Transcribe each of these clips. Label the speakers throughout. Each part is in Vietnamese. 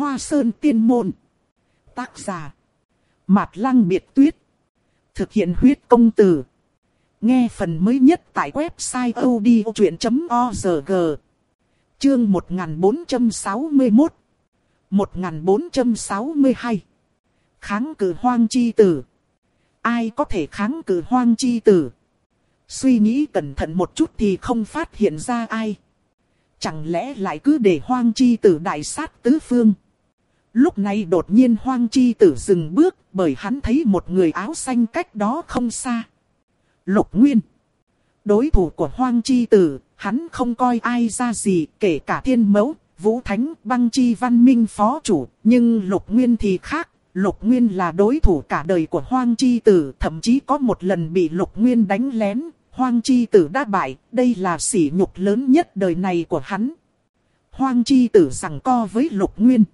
Speaker 1: Hoa Sơn Tiên Môn. Tác giả Mạt Lăng Biệt Tuyết. Thực hiện huyết công từ. Nghe phần mới nhất tại website odchuyện.org. Chương 1461 1462. Kháng cự Hoang Chi Tử. Ai có thể kháng cự Hoang Chi Tử? Suy nghĩ cẩn thận một chút thì không phát hiện ra ai. Chẳng lẽ lại cứ để Hoang Chi Tử đại sát tứ phương? Lúc này đột nhiên Hoang Chi Tử dừng bước, bởi hắn thấy một người áo xanh cách đó không xa. Lục Nguyên. Đối thủ của Hoang Chi Tử, hắn không coi ai ra gì, kể cả Thiên Mẫu, Vũ Thánh, Băng Chi Văn Minh phó chủ. Nhưng Lục Nguyên thì khác, Lục Nguyên là đối thủ cả đời của Hoang Chi Tử. Thậm chí có một lần bị Lục Nguyên đánh lén, Hoang Chi Tử đã bại. Đây là sỉ nhục lớn nhất đời này của hắn. Hoang Chi Tử giằng co với Lục Nguyên.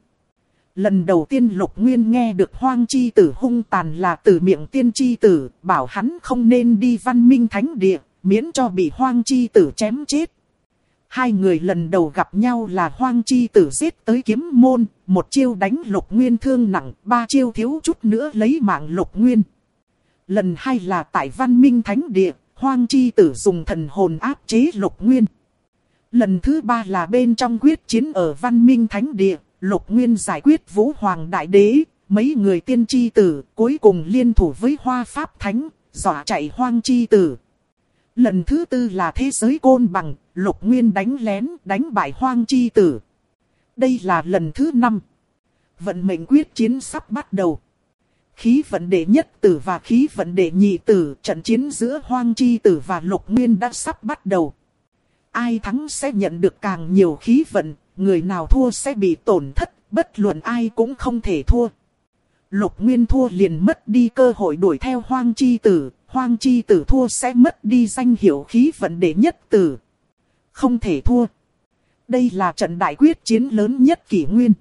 Speaker 1: Lần đầu tiên Lục Nguyên nghe được Hoang Chi Tử hung tàn là từ miệng Tiên Chi Tử, bảo hắn không nên đi Văn Minh Thánh Địa, miễn cho bị Hoang Chi Tử chém chết. Hai người lần đầu gặp nhau là Hoang Chi Tử giết tới kiếm môn, một chiêu đánh Lục Nguyên thương nặng, ba chiêu thiếu chút nữa lấy mạng Lục Nguyên. Lần hai là tại Văn Minh Thánh Địa, Hoang Chi Tử dùng thần hồn áp chế Lục Nguyên. Lần thứ ba là bên trong quyết chiến ở Văn Minh Thánh Địa, Lục Nguyên giải quyết Vũ Hoàng Đại Đế, mấy người Tiên Chi Tử, cuối cùng liên thủ với Hoa Pháp Thánh, dọa chạy Hoang Chi Tử. Lần thứ tư là thế giới côn bằng, Lục Nguyên đánh lén, đánh bại Hoang Chi Tử. Đây là lần thứ 5. Vận mệnh quyết chiến sắp bắt đầu. Khí vận đệ nhất tử và khí vận đệ nhị tử, trận chiến giữa Hoang Chi Tử và Lục Nguyên đã sắp bắt đầu. Ai thắng sẽ nhận được càng nhiều khí vận, người nào thua sẽ bị tổn thất, bất luận ai cũng không thể thua. Lục Nguyên thua liền mất đi cơ hội đuổi theo Hoang Chi Tử, Hoang Chi Tử thua sẽ mất đi danh hiệu khí vận đệ nhất tử. Không thể thua. Đây là trận đại quyết chiến lớn nhất kỷ nguyên.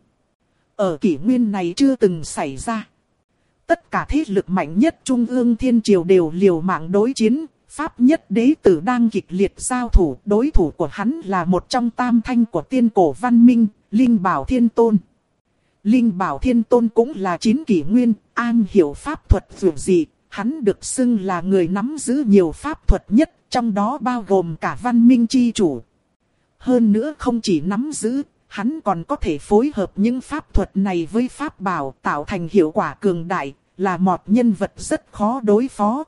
Speaker 1: Ở kỷ nguyên này chưa từng xảy ra. Tất cả thế lực mạnh nhất Trung ương Thiên Triều đều liều mạng đối chiến. Pháp Nhất Đế Tử đang kịch liệt giao thủ, đối thủ của hắn là một trong tam thanh của tiên cổ văn minh, Linh Bảo Thiên Tôn. Linh Bảo Thiên Tôn cũng là 9 kỷ nguyên, am hiểu pháp thuật dù gì, hắn được xưng là người nắm giữ nhiều pháp thuật nhất, trong đó bao gồm cả văn minh chi chủ. Hơn nữa không chỉ nắm giữ, hắn còn có thể phối hợp những pháp thuật này với pháp bảo tạo thành hiệu quả cường đại, là một nhân vật rất khó đối phó.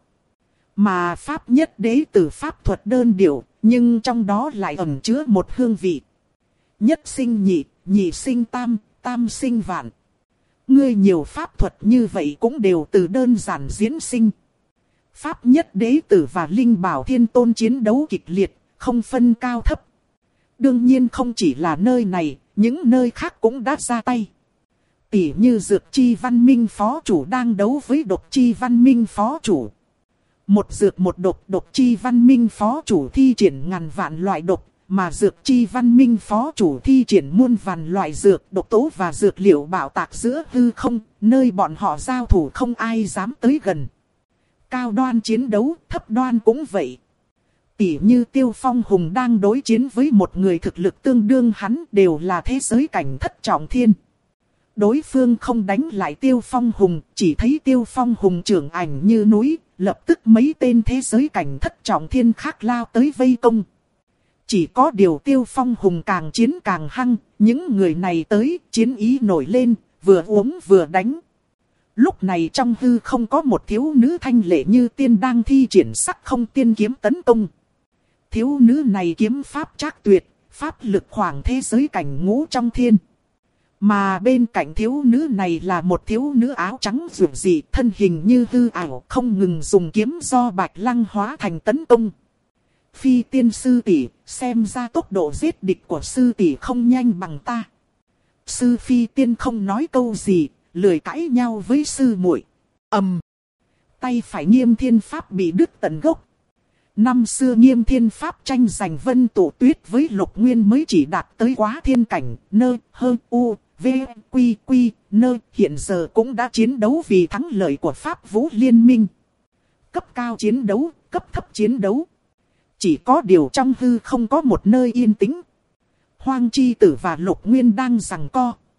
Speaker 1: Mà Pháp Nhất Đế Tử pháp thuật đơn điệu, nhưng trong đó lại ẩn chứa một hương vị. Nhất sinh nhị, nhị sinh tam, tam sinh vạn. Ngươi nhiều pháp thuật như vậy cũng đều từ đơn giản diễn sinh. Pháp Nhất Đế Tử và Linh Bảo Thiên Tôn chiến đấu kịch liệt, không phân cao thấp. Đương nhiên không chỉ là nơi này, những nơi khác cũng đã ra tay. Tỉ như Dược Chi Văn Minh Phó Chủ đang đấu với Độc Chi Văn Minh Phó Chủ. Một dược một độc, Độc Chi Văn Minh Phó Chủ thi triển ngàn vạn loại độc, mà Dược Chi Văn Minh Phó Chủ thi triển muôn vàn loại dược, độc tố và dược liệu bạo tạc giữa hư không, nơi bọn họ giao thủ không ai dám tới gần. Cao đoan chiến đấu, thấp đoan cũng vậy. Tỉ như Tiêu Phong Hùng đang đối chiến với một người thực lực tương đương hắn, đều là thế giới cảnh thất trọng thiên. Đối phương không đánh lại Tiêu Phong Hùng, chỉ thấy Tiêu Phong Hùng trưởng ảnh như núi, lập tức mấy tên thế giới cảnh thất trọng thiên khác lao tới vây công. Chỉ có điều Tiêu Phong Hùng càng chiến càng hăng, những người này tới, chiến ý nổi lên, vừa uống vừa đánh. Lúc này trong hư không có một thiếu nữ thanh lệ như tiên đang thi triển sắc không tiên kiếm tấn công. Thiếu nữ này kiếm pháp trác tuyệt, pháp lực khoảng thế giới cảnh ngũ trong thiên. Mà bên cạnh thiếu nữ này là một thiếu nữ áo trắng rực rỡ, thân hình như hư ảo, không ngừng dùng kiếm do Bạch Lăng hóa thành tấn công. Phi Tiên sư tỷ, xem ra tốc độ giết địch của sư tỷ không nhanh bằng ta. Sư Phi Tiên không nói câu gì, lười cãi nhau với sư muội. Tay phải Nghiêm Thiên Pháp bị đứt tận gốc. Năm xưa Nghiêm Thiên Pháp tranh giành Vân Tụ Tuyết với Lục Nguyên mới chỉ đạt tới quá thiên cảnh, nơ, hơ, u, v, quy, quy, nơ, hiện giờ cũng đã chiến đấu vì thắng lợi của Pháp Vũ Liên Minh. Cấp cao chiến đấu, cấp thấp chiến đấu. Chỉ có điều trong hư không có một nơi yên tĩnh. Hoang Chi Tử và Lục Nguyên đang giằng co.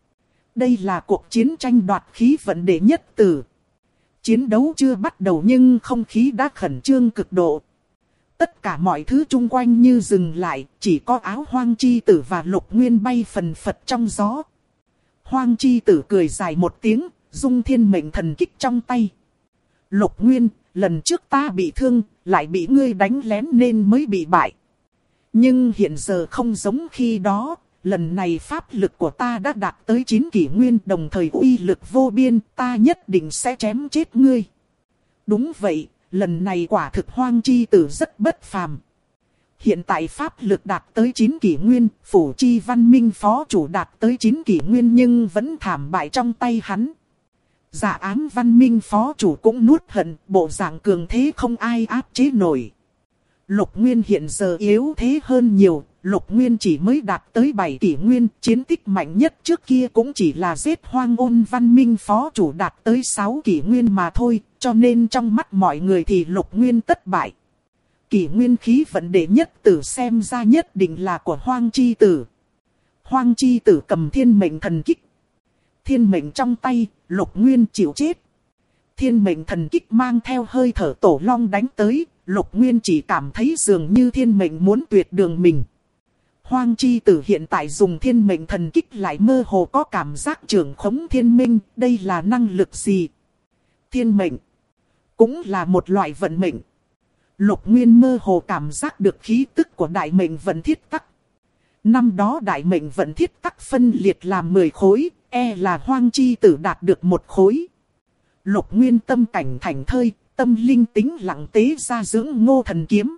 Speaker 1: Đây là cuộc chiến tranh đoạt khí vận đệ nhất tử. Chiến đấu chưa bắt đầu nhưng không khí đã khẩn trương cực độ. Tất cả mọi thứ chung quanh như dừng lại, chỉ có áo Hoang Chi Tử và Lục Nguyên bay phần phật trong gió. Hoang Chi Tử cười dài một tiếng, dung thiên mệnh thần kích trong tay. Lục Nguyên, lần trước ta bị thương, lại bị ngươi đánh lén nên mới bị bại. Nhưng hiện giờ không giống khi đó, lần này pháp lực của ta đã đạt tới 9 kỷ nguyên, đồng thời uy lực vô biên, ta nhất định sẽ chém chết ngươi. Đúng vậy, lần này quả thực Hoang Chi Tử rất bất phàm. Hiện tại pháp lực đạt tới 9 kỷ nguyên, Phủ Chi Văn Minh phó chủ đạt tới 9 kỷ nguyên nhưng vẫn thảm bại trong tay hắn. Dạ Ám Văn Minh phó chủ cũng nuốt hận, bộ dạng cường thế không ai áp chế nổi. Lục Nguyên hiện giờ yếu thế hơn nhiều, Lục Nguyên chỉ mới đạt tới 7 kỷ nguyên, chiến tích mạnh nhất trước kia cũng chỉ là giết Hoang Ôn Văn Minh phó chủ đạt tới 6 kỷ nguyên mà thôi, cho nên trong mắt mọi người thì Lục Nguyên tất bại. Kỷ nguyên khí vận đệ nhất tử xem ra nhất định là của Hoang Chi Tử. Hoang Chi Tử cầm thiên mệnh thần kích. Thiên mệnh trong tay, Lục Nguyên chịu chết. Thiên mệnh thần kích mang theo hơi thở tổ long đánh tới, Lục Nguyên chỉ cảm thấy dường như thiên mệnh muốn tuyệt đường mình. Hoang Chi Tử hiện tại dùng thiên mệnh thần kích lại mơ hồ có cảm giác trưởng khống thiên minh, đây là năng lực gì? Thiên mệnh cũng là một loại vận mệnh. Lục Nguyên mơ hồ cảm giác được khí tức của đại mệnh vận thiết tắc. Năm đó đại mệnh vận thiết tắc phân liệt làm 10 khối, là Hoang Chi Tử đạt được 1 khối. Lục Nguyên tâm cảnh thảnh thơi, tâm linh tính lặng tế ra dưỡng ngô thần kiếm.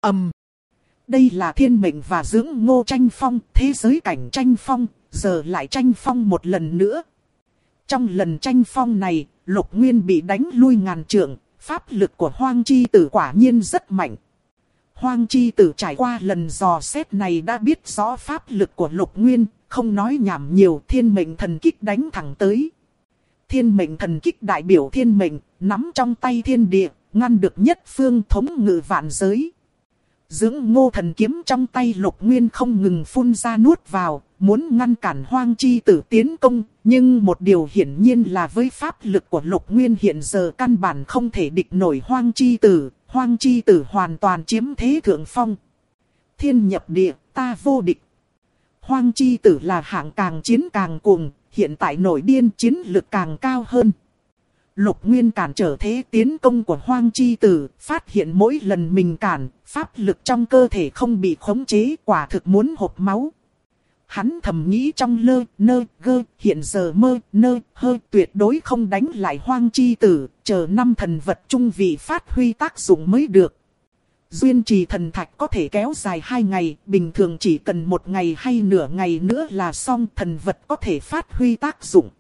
Speaker 1: Đây là thiên mệnh và dưỡng ngô tranh phong, thế giới cảnh tranh phong, giờ lại tranh phong một lần nữa. Trong lần tranh phong này, Lục Nguyên bị đánh lui ngàn trượng, pháp lực của Hoang Chi Tử quả nhiên rất mạnh. Hoang Chi Tử trải qua lần dò xét này đã biết rõ pháp lực của Lục Nguyên, không nói nhảm nhiều, thiên mệnh thần kích đánh thẳng tới. Thiên mệnh thần kích đại biểu thiên mệnh, nắm trong tay thiên địa, ngăn được nhất phương thống ngự vạn giới. Dưỡng ngô thần kiếm trong tay Lục Nguyên không ngừng phun ra nuốt vào, muốn ngăn cản Hoang Chi Tử tiến công, nhưng một điều hiển nhiên là với pháp lực của Lục Nguyên hiện giờ căn bản không thể địch nổi Hoang Chi Tử, Hoang Chi Tử hoàn toàn chiếm thế thượng phong. Thiên nhập địa, ta vô địch. Hoang Chi Tử là hạng càng chiến càng cuồng, hiện tại nổi điên chiến lực càng cao hơn. Lục Nguyên cản trở thế tiến công của Hoang Chi Tử, phát hiện mỗi lần mình cản, pháp lực trong cơ thể không bị khống chế, quả thực muốn hộc máu. Hắn thầm nghĩ trong hiện giờ tuyệt đối không đánh lại Hoang Chi Tử, chờ 5 thần vật trung vị phát huy tác dụng mới được. Duyên trì thần thạch có thể kéo dài 2 ngày, bình thường chỉ cần 1 ngày hay nửa ngày nữa là xong, thần vật có thể phát huy tác dụng.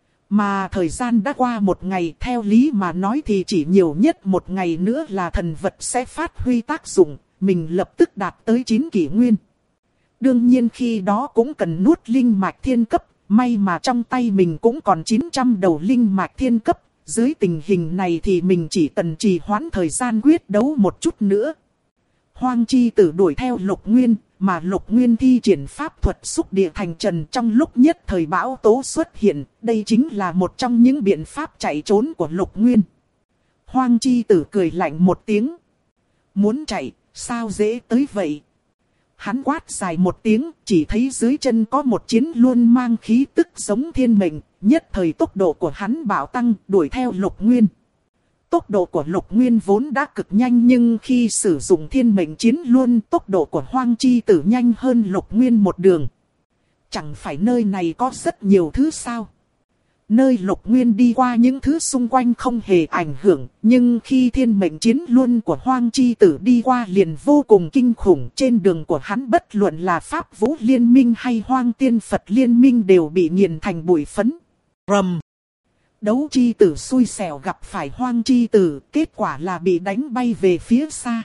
Speaker 1: Mà thời gian đã qua 1 ngày, theo lý mà nói thì chỉ nhiều nhất 1 ngày nữa là thần vật sẽ phát huy tác dụng, mình lập tức đạt tới 9 kỷ nguyên. Đương nhiên khi đó cũng cần nuốt linh mạch thiên cấp, may mà trong tay mình cũng còn 900 đầu linh mạch thiên cấp, dưới tình hình này thì mình chỉ cần trì hoãn thời gian quyết đấu một chút nữa. Hoang Chi Tử đuổi theo Lục Nguyên, mà Lục Nguyên thi triển pháp thuật xúc địa thành trần, trong lúc nhất thời bão tố xuất hiện, đây chính là một trong những biện pháp chạy trốn của Lục Nguyên. Hoang Chi Tử cười lạnh một tiếng. Muốn chạy, sao dễ tới vậy? Hắn quát dài một tiếng, chỉ thấy dưới chân có một chiến luôn mang khí tức giống thiên mệnh, nhất thời tốc độ của hắn bạo tăng, đuổi theo Lục Nguyên. Tốc độ của Lục Nguyên vốn đã cực nhanh nhưng khi sử dụng thiên mệnh chiến luôn, tốc độ của Hoang Chi Tử nhanh hơn Lục Nguyên một đường. Chẳng phải nơi này có rất nhiều thứ sao? Nơi Lục Nguyên đi qua những thứ xung quanh không hề ảnh hưởng, nhưng khi thiên mệnh chiến luôn của Hoang Chi Tử đi qua liền vô cùng kinh khủng. Trên đường của hắn bất luận là Pháp Vũ Liên Minh hay Hoang Tiên Phật Liên Minh đều bị nghiền thành bụi phấn. Rầm! Đấu Chi Tử xui xẻo gặp phải Hoang Chi Tử, kết quả là bị đánh bay về phía xa.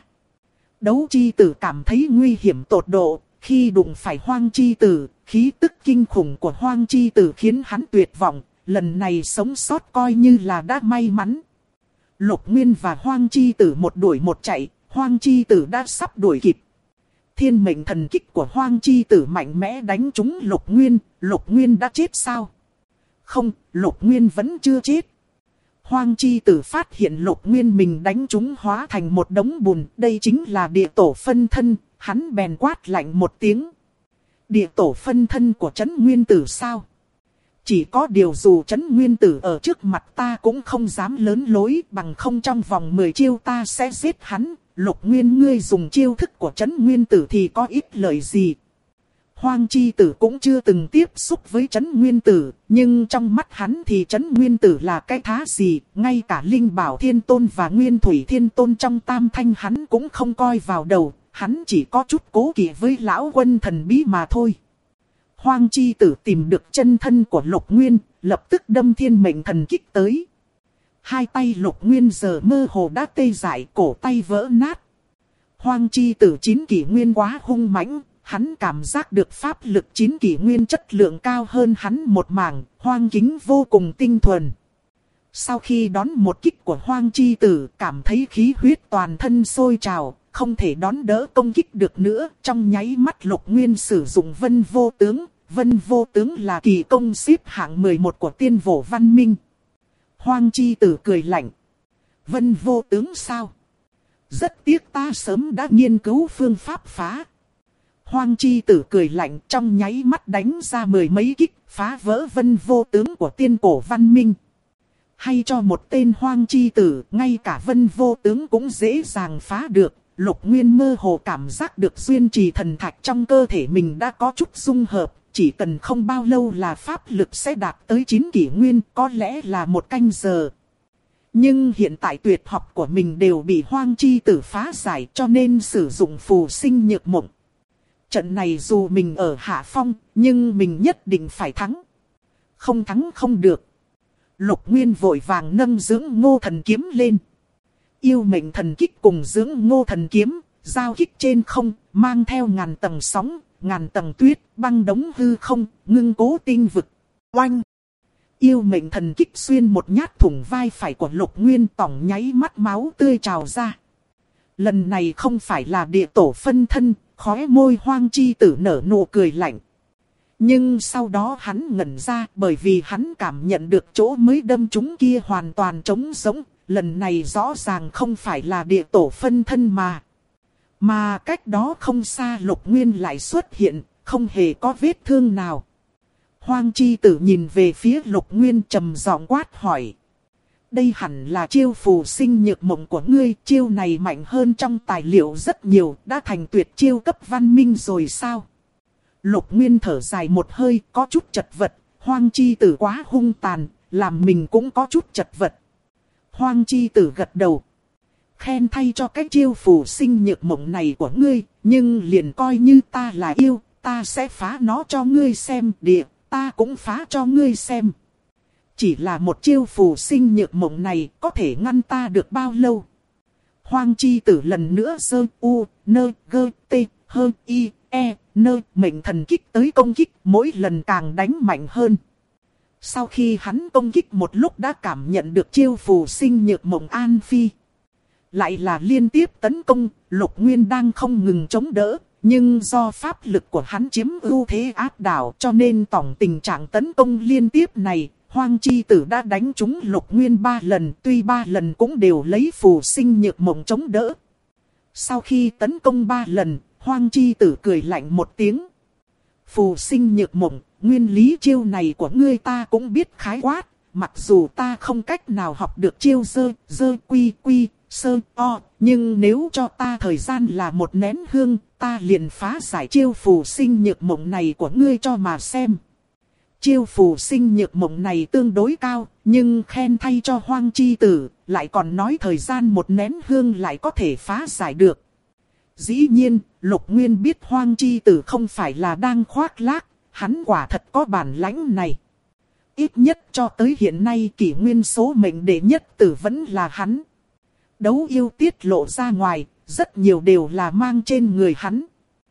Speaker 1: Đấu Chi Tử cảm thấy nguy hiểm tột độ, khi đụng phải Hoang Chi Tử, khí tức kinh khủng của Hoang Chi Tử khiến hắn tuyệt vọng. Lần này sống sót coi như là đã may mắn. Lục Nguyên và Hoang Chi Tử một đuổi một chạy, Hoang Chi Tử đã sắp đuổi kịp. Thiên mệnh thần kích của Hoang Chi Tử mạnh mẽ đánh trúng Lục Nguyên đã chết sao? Không, Lục Nguyên vẫn chưa chết. Hoang chi tử phát hiện Lục Nguyên mình đánh chúng hóa thành một đống bùn. Đây chính là địa tổ phân thân, hắn bèn quát lạnh một tiếng. Địa tổ phân thân của Trấn Nguyên Tử sao? Chỉ có điều dù Trấn Nguyên Tử ở trước mặt ta cũng không dám lớn lối, bằng không trong vòng 10 chiêu ta sẽ giết hắn. Lục Nguyên ngươi dùng chiêu thức của Trấn Nguyên Tử thì có ích lợi gì? Hoang chi tử cũng chưa từng tiếp xúc với Trấn Nguyên Tử, nhưng trong mắt hắn thì Trấn Nguyên Tử là cái thá gì, ngay cả Linh Bảo Thiên Tôn và Nguyên Thủy Thiên Tôn trong tam thanh hắn cũng không coi vào đầu, hắn chỉ có chút cố kỵ với lão quân thần bí mà thôi. Hoang chi tử tìm được chân thân của Lục Nguyên, lập tức đâm thiên mệnh thần kích tới. Hai tay Lục Nguyên giờ mơ hồ đã tê dại, cổ tay vỡ nát. Hoang chi tử 9 kỷ nguyên quá hung mãnh, hắn cảm giác được pháp lực 9 kỷ nguyên chất lượng cao hơn hắn một mảng, hoang kính vô cùng tinh thuần. Sau khi đón một kích của hoang chi tử, cảm thấy khí huyết toàn thân sôi trào, không thể đón đỡ công kích được nữa. Trong nháy mắt Lục Nguyên sử dụng Vân Vô Tướng. Vân Vô Tướng là kỳ công xếp hạng 11 của Tiên Vô Văn Minh. Hoang chi tử cười lạnh. Vân Vô Tướng sao? Rất tiếc ta sớm đã nghiên cứu phương pháp phá. Hoang chi tử cười lạnh, trong nháy mắt đánh ra 10 mấy kích, phá vỡ Vân Vô Tướng của Tiên Cổ Văn Minh. Hay cho một tên hoang chi tử, ngay cả Vân Vô Tướng cũng dễ dàng phá được. Lục Nguyên mơ hồ cảm giác được duyên trì thần thạch trong cơ thể mình đã có chút dung hợp. Chỉ cần không bao lâu là pháp lực sẽ đạt tới 9 kỷ nguyên, có lẽ là 1 canh giờ. Nhưng hiện tại tuyệt học của mình đều bị hoang chi tử phá giải, cho nên sử dụng phù sinh nhược mộng. Trận này dù mình ở hạ phong, nhưng mình nhất định phải thắng. Không thắng không được. Lục Nguyên vội vàng nâng dưỡng ngô thần kiếm lên. Yêu mệnh thần kích cùng dưỡng ngô thần kiếm, giao kích trên không, mang theo ngàn tầng sóng, ngàn tầng tuyết, băng đống hư không, ngưng cố tinh vực. Oanh! Yêu mệnh thần kích xuyên một nhát thủng vai phải của Lục Nguyên, tỏng nháy mắt máu tươi trào ra. Lần này không phải là địa tổ phân thân, khóe môi hoang chi tử nở nụ cười lạnh. Nhưng sau đó hắn ngẩn ra, bởi vì hắn cảm nhận được chỗ mới đâm trúng kia hoàn toàn trống rỗng. Lần này rõ ràng không phải là địa tổ phân thân mà cách đó không xa Lục Nguyên lại xuất hiện, không hề có vết thương nào. Hoang chi tử nhìn về phía Lục Nguyên trầm giọng quát hỏi. Đây hẳn là chiêu phù sinh nhược mộng của ngươi, chiêu này mạnh hơn trong tài liệu rất nhiều, đã thành tuyệt chiêu cấp văn minh rồi sao? Lục Nguyên thở dài một hơi, có chút chật vật, hoang chi tử quá hung tàn, làm mình cũng có chút chật vật. Hoang chi tử gật đầu. Khen thay cho cái chiêu phù sinh nhược mộng này của ngươi, nhưng liền coi như ta là yêu, ta sẽ phá nó cho ngươi xem, địa, ta cũng phá cho ngươi xem. Chỉ là một chiêu phù sinh nhược mộng này có thể ngăn ta được bao lâu? Hoang chi tử lần nữa giơ u, nơ, gơ, tê, hơ, y, e, nơ, mệnh thần kích tới công kích, mỗi lần càng đánh mạnh hơn. Sau khi hắn công kích một lúc đã cảm nhận được chiêu phù sinh nhược mộng an phi. Lại là liên tiếp tấn công, Lục Nguyên đang không ngừng chống đỡ, nhưng do pháp lực của hắn chiếm ưu thế áp đảo cho nên tổng tình trạng tấn công liên tiếp này, hoang chi tử đã đánh trúng Lục Nguyên 3 lần, tuy 3 lần cũng đều lấy phù sinh nhược mộng chống đỡ. Sau khi tấn công 3 lần, hoang chi tử cười lạnh một tiếng. Phù sinh nhược mộng, nguyên lý chiêu này của ngươi ta cũng biết khái quát, mặc dù ta không cách nào học được chiêu dơ quy quy, sơ o, nhưng nếu cho ta thời gian là một nén hương, ta liền phá giải chiêu phù sinh nhược mộng này của ngươi cho mà xem. Chiêu phù sinh nhược mộng này tương đối cao, nhưng khen thay cho hoang chi tử, lại còn nói thời gian một nén hương lại có thể phá giải được. Dĩ nhiên, Lục Nguyên biết hoang chi tử không phải là đang khoác lác, hắn quả thật có bản lãnh này. Ít nhất cho tới hiện nay kỷ nguyên số mệnh đệ nhất tử vẫn là hắn. Đấu yêu tiết lộ ra ngoài, rất nhiều đều là mang trên người hắn.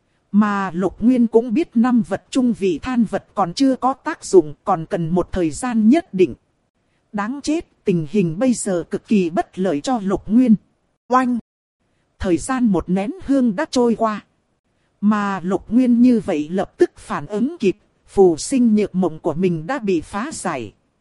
Speaker 1: Mà Lục Nguyên cũng biết 5 vật trung vị than vật còn chưa có tác dụng, còn cần một thời gian nhất định. Đáng chết, tình hình bây giờ cực kỳ bất lợi cho Lục Nguyên. Oanh! Thời gian một nén hương đã trôi qua. Mà Lục Nguyên như vậy lập tức phản ứng kịp, phù sinh nhược mộng của mình đã bị phá giải.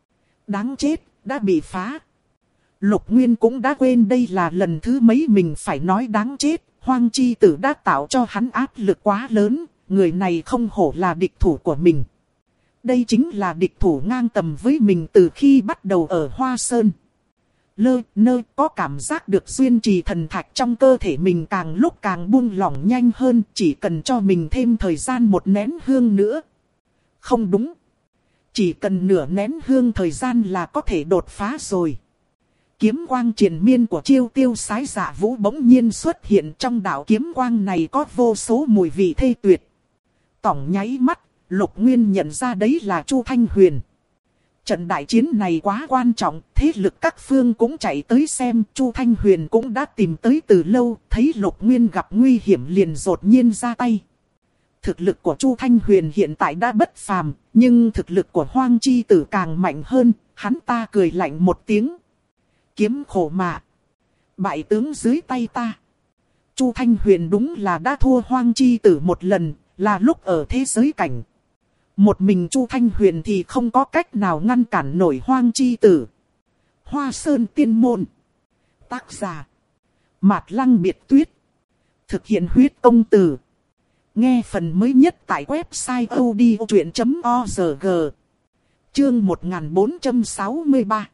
Speaker 1: Đáng chết, đã bị phá. Lục Nguyên cũng đã quên đây là lần thứ mấy mình phải nói đáng chết. Hoang chi tử đã tạo cho hắn áp lực quá lớn, người này không hổ là địch thủ của mình. Đây chính là địch thủ ngang tầm với mình từ khi bắt đầu ở Hoa Sơn. Lơ nơ có cảm giác được duyên trì thần thạch trong cơ thể mình càng lúc càng buông lỏng nhanh hơn, chỉ cần cho mình thêm thời gian một nén hương nữa. Không đúng. Chỉ cần nửa nén hương thời gian là có thể đột phá rồi. Kiếm quang triền miên của Chiêu Tiêu Sái Dạ Vũ bỗng nhiên xuất hiện, trong đạo kiếm quang này có vô số mùi vị thê tuyệt. Tỏng nháy mắt, Lục Nguyên nhận ra đấy là Chu Thanh Huyền. Trận đại chiến này quá quan trọng, thế lực các phương cũng chạy tới xem, Chu Thanh Huyền cũng đã tìm tới từ lâu, thấy Lục Nguyên gặp nguy hiểm liền đột nhiên ra tay. Thực lực của Chu Thanh Huyền hiện tại đã bất phàm, nhưng thực lực của Hoang Chi Tử càng mạnh hơn, hắn ta cười lạnh một tiếng. Kiếm khổ mạ. Bại tướng dưới tay ta. Chu Thanh Huyền đúng là đã thua Hoang Chi Tử một lần, là lúc ở thế giới cảnh. Một mình Chu Thanh Huyền thì không có cách nào ngăn cản nổi Hoang Chi Tử. Hoa Sơn Tiên Môn. Tác giả. Mạt Lăng Biệt Tuyết. Thực hiện huyết công từ. Nghe phần mới nhất tại website odchuyện.org. Chương 1463.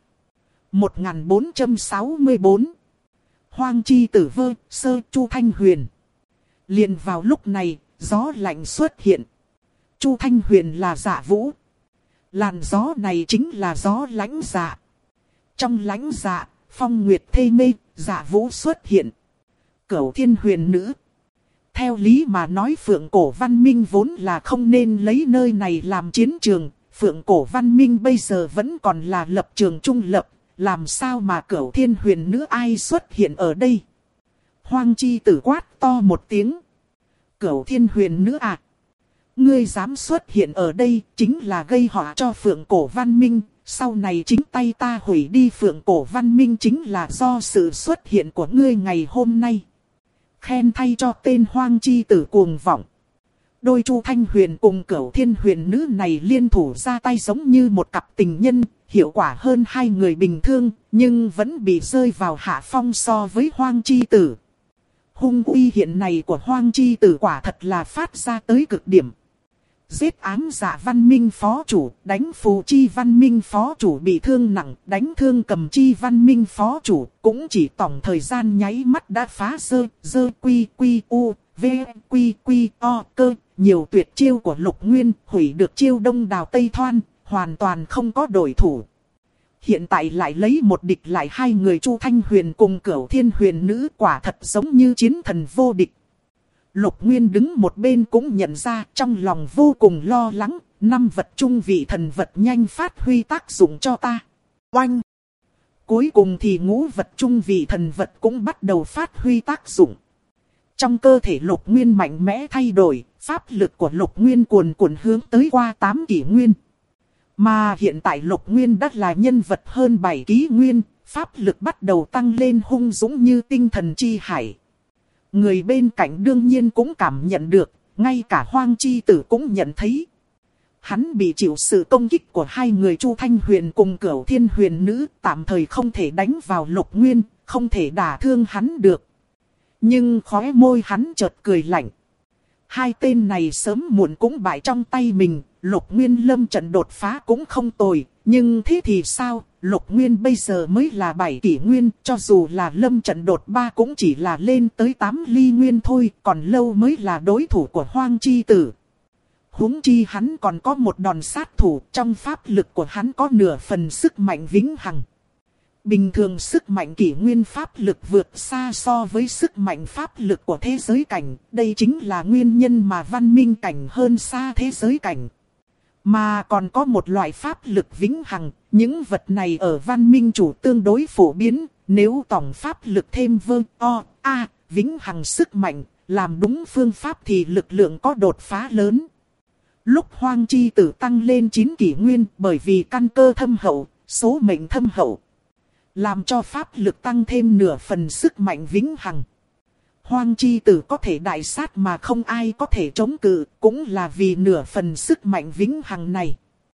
Speaker 1: 1464. Hoang Chi Tử vơ sơ Chu Thanh Huyền. Liền vào lúc này, gió lạnh xuất hiện. Chu Thanh Huyền là Dạ Vũ. Làn gió này chính là gió lãnh dạ. Trong lãnh dạ, phong nguyệt thê mê, Dạ Vũ xuất hiện. Cửu Thiên Huyền Nữ. Theo lý mà nói Phượng Cổ Văn Minh vốn là không nên lấy nơi này làm chiến trường. Phượng Cổ Văn Minh bây giờ vẫn còn là lập trường trung lập. Làm sao mà Cửu Thiên Huyền Nữ ai xuất hiện ở đây? Hoang Chi Tử quát to một tiếng. Cửu Thiên Huyền Nữ à? Ngươi dám xuất hiện ở đây chính là gây họa cho Phượng Cổ Văn Minh. Sau này chính tay ta hủy đi Phượng Cổ Văn Minh chính là do sự xuất hiện của ngươi ngày hôm nay. Khen thay cho tên Hoang Chi Tử cuồng vọng. Đôi Chu Thanh Huyền cùng Cửu Thiên Huyền Nữ này liên thủ ra tay giống như một cặp tình nhân. Hiệu quả hơn hai người bình thường, nhưng vẫn bị rơi vào hạ phong so với Hoang Chi Tử. Hung uy hiện này của Hoang Chi Tử quả thật là phát ra tới cực điểm. Giết ám Dạ Văn Minh phó chủ, đánh Phù Chi Văn Minh phó chủ bị thương nặng, đánh thương Cầm Chi Văn Minh phó chủ, cũng chỉ tổng thời gian nháy mắt đã phá dơ quy quy u, v quy quy o cơ. Nhiều tuyệt chiêu của Lục Nguyên, hủy được chiêu Đông Đào Tây Thoan, hoàn toàn không có đối thủ. Hiện tại lại lấy một địch lại hai người Chu Thanh Huyền cùng Cửu Thiên Huyền Nữ, quả thật giống như chiến thần vô địch. Lục Nguyên đứng một bên cũng nhận ra, trong lòng vô cùng lo lắng, năm vật trung vị thần vật nhanh phát huy tác dụng cho ta. Oanh! Cuối cùng thì ngũ vật trung vị thần vật cũng bắt đầu phát huy tác dụng. Trong cơ thể Lục Nguyên mạnh mẽ thay đổi, pháp lực của Lục Nguyên cuồn cuộn hướng tới qua 8 kỷ nguyên. Mà hiện tại Lục Nguyên đã là nhân vật hơn 7 kỷ nguyên, pháp lực bắt đầu tăng lên hung dũng như tinh thần chi hải. Người bên cạnh đương nhiên cũng cảm nhận được, ngay cả Hoang Chi Tử cũng nhận thấy. Hắn bị chịu sự công kích của hai người Chu Thanh Huyền cùng Cửu Thiên Huyền Nữ, tạm thời không thể đánh vào Lục Nguyên, không thể đả thương hắn được. Nhưng khóe môi hắn chợt cười lạnh. Hai tên này sớm muộn cũng bại trong tay mình, Lục Nguyên lâm trận đột phá cũng không tồi, nhưng thế thì sao, Lục Nguyên bây giờ mới là 7 kỷ nguyên, cho dù là lâm trận đột 3 cũng chỉ là lên tới 8 ly nguyên thôi, còn lâu mới là đối thủ của Hoang Chi Tử. Huống chi hắn còn có một đòn sát thủ, trong pháp lực của hắn có nửa phần sức mạnh vĩnh hằng. Bình thường sức mạnh kỷ nguyên pháp lực vượt xa so với sức mạnh pháp lực của thế giới cảnh. Đây chính là nguyên nhân mà văn minh cảnh hơn xa thế giới cảnh. Mà còn có một loại pháp lực vĩnh hằng. Những vật này ở văn minh chủ tương đối phổ biến. Nếu tổng pháp lực thêm vĩnh hằng sức mạnh, làm đúng phương pháp thì lực lượng có đột phá lớn. Lúc Hoang Chi Tử tăng lên 9 kỷ nguyên bởi vì căn cơ thâm hậu, số mệnh thâm hậu. Làm cho pháp lực tăng thêm nửa phần sức mạnh vĩnh hằng. Hoang Chi Tử có thể đại sát mà không ai có thể chống cự, cũng là vì nửa phần sức mạnh vĩnh hằng này.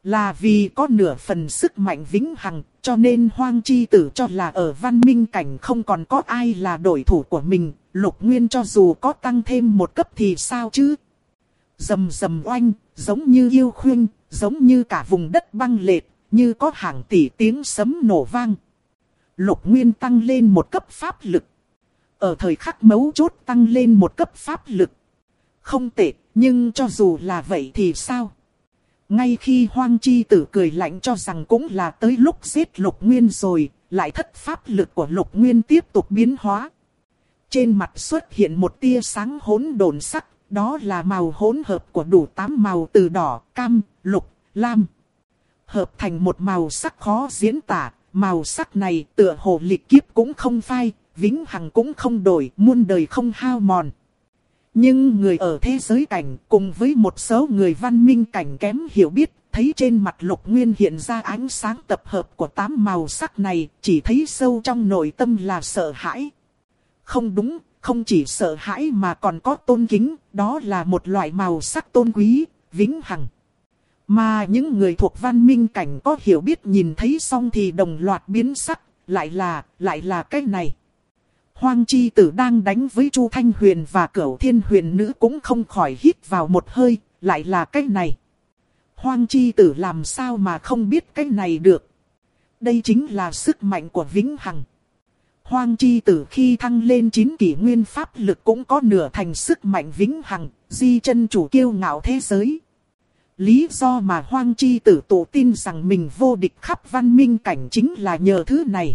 Speaker 1: Là vì có nửa phần sức mạnh vĩnh hằng, cho nên Hoang Chi Tử cho là ở văn minh cảnh không còn có ai là đối thủ của mình, Lục Nguyên cho dù có tăng thêm một cấp thì sao chứ? Rầm rầm oanh, giống như yêu khuyên, giống như cả vùng đất băng lệt, như có hàng tỷ tiếng sấm nổ vang. Lục Nguyên tăng lên một cấp pháp lực. Ở thời khắc mấu chốt tăng lên một cấp pháp lực. Không tệ, nhưng cho dù là vậy thì sao? Ngay khi Hoang Chi Tử cười lạnh cho rằng cũng là tới lúc giết Lục Nguyên rồi, lại thất pháp lực của Lục Nguyên tiếp tục biến hóa. Trên mặt xuất hiện một tia sáng hỗn độn sắc, đó là màu hỗn hợp của đủ 8 màu từ đỏ, cam, lục, lam. Hợp thành một màu sắc khó diễn tả, màu sắc này tựa hồ lịch kiếp cũng không phai, vĩnh hằng cũng không đổi, muôn đời không hao mòn. Nhưng người ở thế giới cảnh cùng với một số người văn minh cảnh kém hiểu biết, thấy trên mặt Lục Nguyên hiện ra ánh sáng tập hợp của 8 màu sắc này, chỉ thấy sâu trong nội tâm là sợ hãi. Không đúng, không chỉ sợ hãi mà còn có tôn kính, đó là một loại màu sắc tôn quý, vĩnh hằng. Mà những người thuộc văn minh cảnh có hiểu biết nhìn thấy xong thì đồng loạt biến sắc, lại là cái này. Hoang Chi Tử đang đánh với Chu Thanh Huyền và Cửu Thiên Huyền Nữ cũng không khỏi hít vào một hơi, lại là cái này. Hoang Chi Tử làm sao mà không biết cái này được. Đây chính là sức mạnh của vĩnh hằng. Hoang Chi Tử khi thăng lên 9 kỷ nguyên pháp lực cũng có nửa thành sức mạnh vĩnh hằng, di chân chủ kiêu ngạo thế giới. Lý do mà Hoang Chi Tử tự tin rằng mình vô địch khắp văn minh cảnh chính là nhờ thứ này.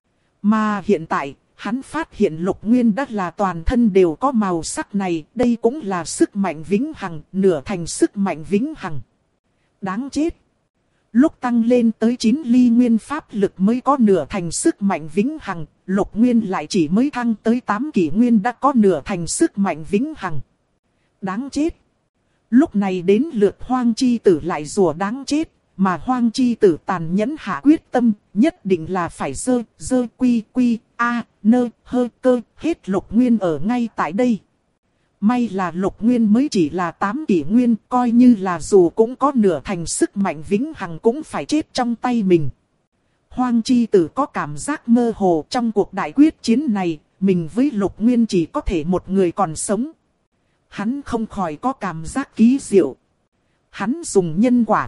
Speaker 1: Mà hiện tại, hắn phát hiện Lục Nguyên đã là toàn thân đều có màu sắc này, đây cũng là sức mạnh vĩnh hằng, nửa thành sức mạnh vĩnh hằng. Đáng chết! Lúc tăng lên tới 9 ly nguyên pháp lực mới có nửa thành sức mạnh vĩnh hằng, Lục Nguyên lại chỉ mới thăng tới 8 kỷ nguyên đã có nửa thành sức mạnh vĩnh hằng. Đáng chết! Lúc này đến lượt Hoang Chi Tử lại rủa đáng chết, mà Hoang Chi Tử tàn nhẫn hạ quyết tâm, nhất định là phải dơ quy nơ hơ cơ hết Lục Nguyên ở ngay tại đây. May là Lục Nguyên mới chỉ là 8 kỷ nguyên, coi như là dù cũng có nửa thành sức mạnh vĩnh hằng cũng phải chết trong tay mình. Hoang Chi Tử có cảm giác mơ hồ trong cuộc đại quyết chiến này, mình với Lục Nguyên chỉ có thể một người còn sống. Hắn không khỏi có cảm giác kỳ diệu. Hắn dùng nhân quả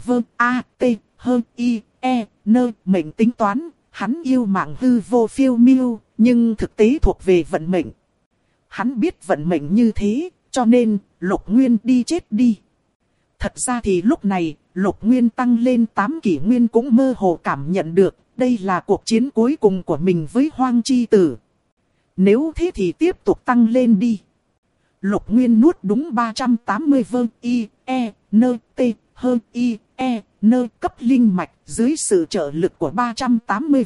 Speaker 1: mệnh tính toán, hắn yêu mạng hư vô phiêu miêu, nhưng thực tế thuộc về vận mệnh. Hắn biết vận mệnh như thế, cho nên Lục Nguyên đi chết đi. Thật ra thì lúc này, Lục Nguyên tăng lên 8 kỷ nguyên cũng mơ hồ cảm nhận được, đây là cuộc chiến cuối cùng của mình với Hoang Chi Tử. Nếu thế thì tiếp tục tăng lên đi. Lục Nguyên nuốt đúng 380 cấp linh mạch, dưới sự trợ lực của 380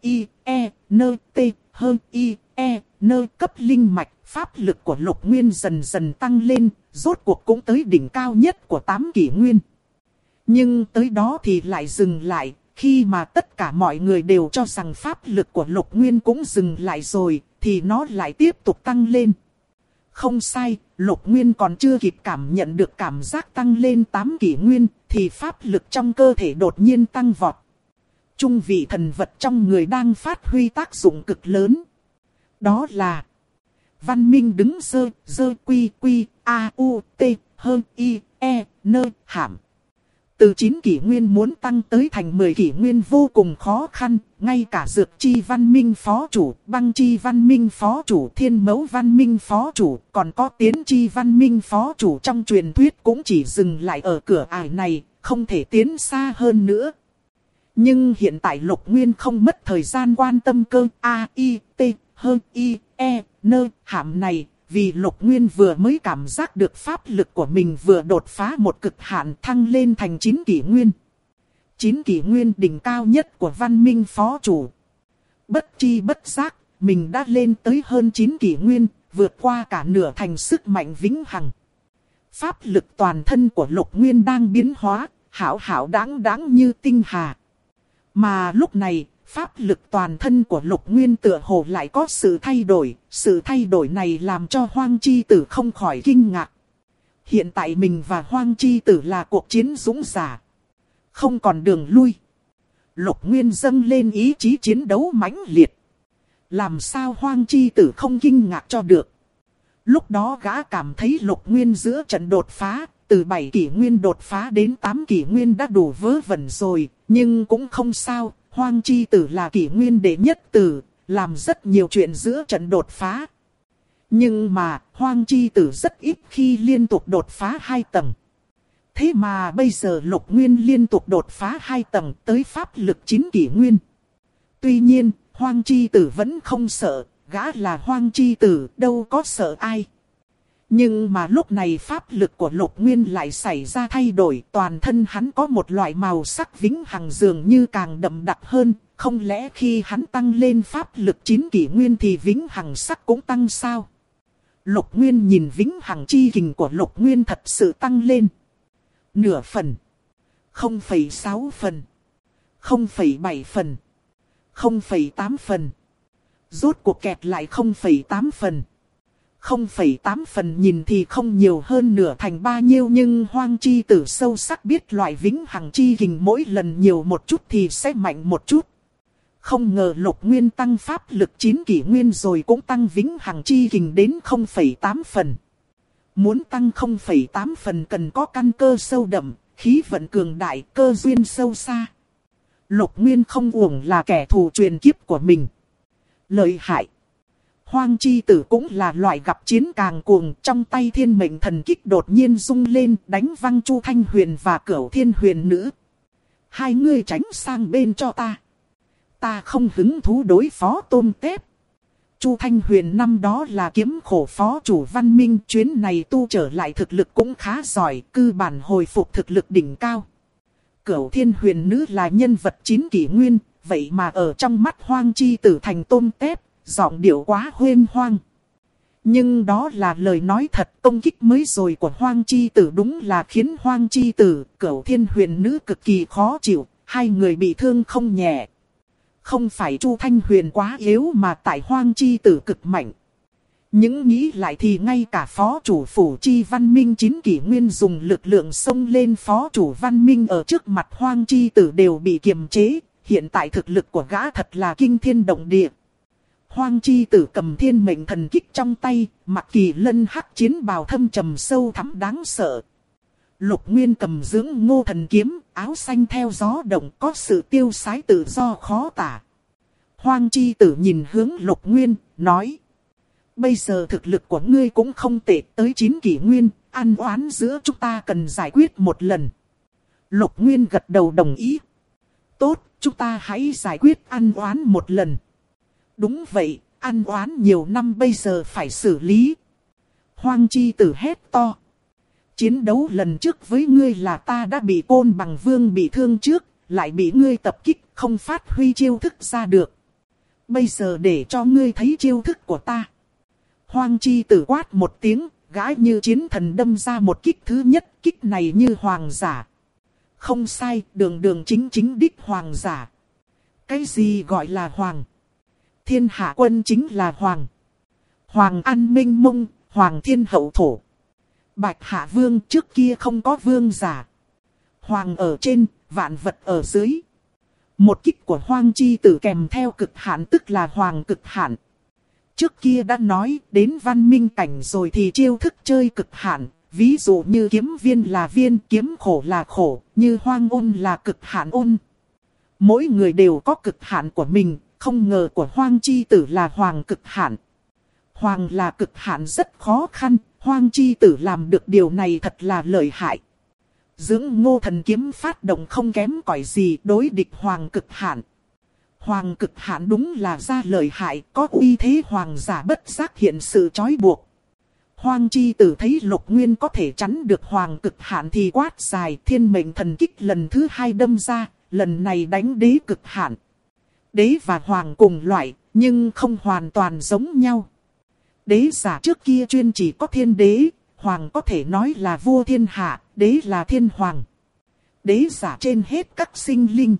Speaker 1: cấp linh mạch, pháp lực của Lục Nguyên dần dần tăng lên, rốt cuộc cũng tới đỉnh cao nhất của 8 kỷ nguyên. Nhưng tới đó thì lại dừng lại, khi mà tất cả mọi người đều cho rằng pháp lực của Lục Nguyên cũng dừng lại rồi, thì nó lại tiếp tục tăng lên. Không sai, Lục Nguyên còn chưa kịp cảm nhận được cảm giác tăng lên 8 kỷ nguyên, thì pháp lực trong cơ thể đột nhiên tăng vọt. Trung vị thần vật trong người đang phát huy tác dụng cực lớn. Đó là văn minh đứng dơ hàm. Từ 9 kỷ nguyên muốn tăng tới thành 10 kỷ nguyên vô cùng khó khăn, ngay cả Dược Chi văn minh phó chủ, Băng Chi văn minh phó chủ, Thiên Mẫu văn minh phó chủ, còn có Tiến Chi văn minh phó chủ trong truyền thuyết cũng chỉ dừng lại ở cửa ải này, không thể tiến xa hơn nữa. Nhưng hiện tại Lục Nguyên không mất thời gian quan tâm cơ hàm này. Vì Lục Nguyên vừa mới cảm giác được pháp lực của mình vừa đột phá một cực hạn thăng lên thành 9 kỷ nguyên. 9 kỷ nguyên đỉnh cao nhất của văn minh phó chủ. Bất chi bất giác, mình đã lên tới hơn 9 kỷ nguyên, vượt qua cả nửa thành sức mạnh vĩnh hằng. Pháp lực toàn thân của Lục Nguyên đang biến hóa, hảo hảo đáng đáng như tinh hà. Mà lúc này, pháp lực toàn thân của Lục Nguyên tựa hồ lại có sự thay đổi này làm cho Hoang Chi Tử không khỏi kinh ngạc. Hiện tại mình và Hoang Chi Tử là cuộc chiến dũng giả. không còn đường lui. Lục Nguyên dâng lên ý chí chiến đấu mãnh liệt. Làm sao Hoang Chi Tử không kinh ngạc cho được. Lúc đó gã cảm thấy Lục Nguyên giữa trận đột phá, từ 7 kỷ nguyên đột phá đến 8 kỷ nguyên đã đủ vớ vẩn rồi, nhưng cũng không sao, Hoang Chi Tử là kỷ nguyên đệ nhất tử, làm rất nhiều chuyện giữa trận đột phá. Nhưng mà, Hoang Chi Tử rất ít khi liên tục đột phá 2 tầng. Thế mà bây giờ Lục Nguyên liên tục đột phá 2 tầng tới pháp lực 9 kỷ nguyên. Tuy nhiên, Hoang Chi Tử vẫn không sợ, gã là Hoang Chi Tử, đâu có sợ ai. Nhưng mà lúc này pháp lực của Lục Nguyên lại xảy ra thay đổi, toàn thân hắn có một loại màu sắc vĩnh hằng dường như càng đậm đặc hơn, không lẽ khi hắn tăng lên pháp lực 9 kỷ nguyên thì vĩnh hằng sắc cũng tăng sao? Lục Nguyên nhìn vĩnh hằng chi kình của Lục Nguyên thật sự tăng lên. Nửa phần, 0,6 phần, 0,7 phần, 0,8 phần. Rốt cuộc kẹt lại 0,8 phần. 0,8 phần nhìn thì không nhiều hơn nửa thành bao nhiêu, nhưng Hoang Chi Tử sâu sắc biết loại vĩnh hằng chi kình mỗi lần nhiều một chút thì sẽ mạnh một chút. Không ngờ Lục Nguyên tăng pháp lực 9 kỷ nguyên rồi cũng tăng vĩnh hằng chi kình đến 0,8 phần. Muốn tăng 0,8 phần cần có căn cơ sâu đậm, khí vận cường đại, cơ duyên sâu xa. Lục Nguyên không uổng là kẻ thù truyền kiếp của mình. Lợi hại. Hoang Chi Tử cũng là loại gặp chiến càng cuồng, trong tay Thiên Mệnh Thần Kích đột nhiên rung lên, đánh văng Chu Thanh Huyền và Cửu Thiên Huyền Nữ. Hai ngươi tránh sang bên cho ta. Ta không hứng thú đối phó tôm tép. Chu Thanh Huyền năm đó là kiếm khổ phó chủ Văn Minh, chuyến này tu trở lại thực lực cũng khá giỏi, cơ bản hồi phục thực lực đỉnh cao. Cửu Thiên Huyền Nữ là nhân vật 9 kỷ nguyên, vậy mà ở trong mắt Hoang Chi Tử thành tôm tép, giọng điệu quá huênh hoang. Nhưng đó là lời nói thật, công kích mới rồi của Hoang Chi Tử đúng là khiến Hoang Chi Tử, Cửu Thiên Huyền Nữ cực kỳ khó chịu, hai người bị thương không nhẹ. Không phải Chu Thanh Huyền quá yếu mà tại Hoang Chi Tử cực mạnh. Những nghĩ lại thì ngay cả phó chủ phủ chi Văn Minh 9 kỷ nguyên dùng lực lượng xông lên phó chủ Văn Minh ở trước mặt Hoang Chi Tử đều bị kiềm chế. Hiện tại thực lực của gã thật là kinh thiên động địa. Hoang Chi Tử cầm Thiên Mệnh Thần Kích trong tay, mặc kỳ lân hắc chiến bào thâm trầm sâu thẳm đáng sợ. Lục Nguyên cầm dưỡng Ngô Thần Kiếm, áo xanh theo gió động, có sự tiêu sái tự do khó tả. Hoang Chi Tử nhìn hướng Lục Nguyên, nói: bây giờ thực lực của ngươi cũng không tệ, tới 9 kỷ nguyên, ăn oán giữa chúng ta cần giải quyết một lần. Lục Nguyên gật đầu đồng ý. Tốt, chúng ta hãy giải quyết ăn oán một lần. Đúng vậy, ăn oán nhiều năm bây giờ phải xử lý. Hoang Chi Tử hét to: chiến đấu lần trước với ngươi là ta đã bị Côn Bằng Vương bị thương trước, lại bị ngươi tập kích, không phát huy chiêu thức ra được. Bây giờ để cho ngươi thấy chiêu thức của ta. Hoang Chi Tử quát một tiếng, gã như chiến thần đâm ra một kích thứ nhất, kích này như hoàng giả. Không sai, đường đường chính chính đích hoàng giả. Cái gì gọi là hoàng? Thiên hạ quân chính là hoàng. Hoàng an minh mông, hoàng thiên hậu thổ. Bạch Hạ Vương trước kia không có vương giả. Hoàng ở trên, vạn vật ở dưới. Một kích của Hoang Chi Tử kèm theo cực hạn tức là hoàng cực hạn. Trước kia đã nói đến văn minh cảnh rồi thì chiêu thức chơi cực hạn. Ví dụ như kiếm viên là viên, kiếm khổ là khổ, như hoang ôn là cực hạn ôn. Mỗi người đều có cực hạn của mình, không ngờ của Hoang Chi Tử là hoàng cực hạn. Hoàng là cực hạn rất khó khăn, Hoang Chi Tử làm được điều này thật là lợi hại. Dưỡng Ngô Thần Kiếm phát động không kém cỏi gì đối địch hoàng cực hạn. Hoàng cực hạn đúng là ra lợi hại, có uy thế hoàng giả bất giác hiện sự trói buộc. Hoang Chi Tử thấy Lục Nguyên có thể chắn được hoàng cực hạn thì quát dài, Thiên Mệnh Thần Kích lần thứ 2 đâm ra, lần này đánh đế cực hạn. Đế và hoàng cùng loại, nhưng không hoàn toàn giống nhau. Đế giả trước kia chuyên chỉ có thiên đế, hoàng có thể nói là vua thiên hạ, đế là thiên hoàng. Đế giả trên hết các sinh linh.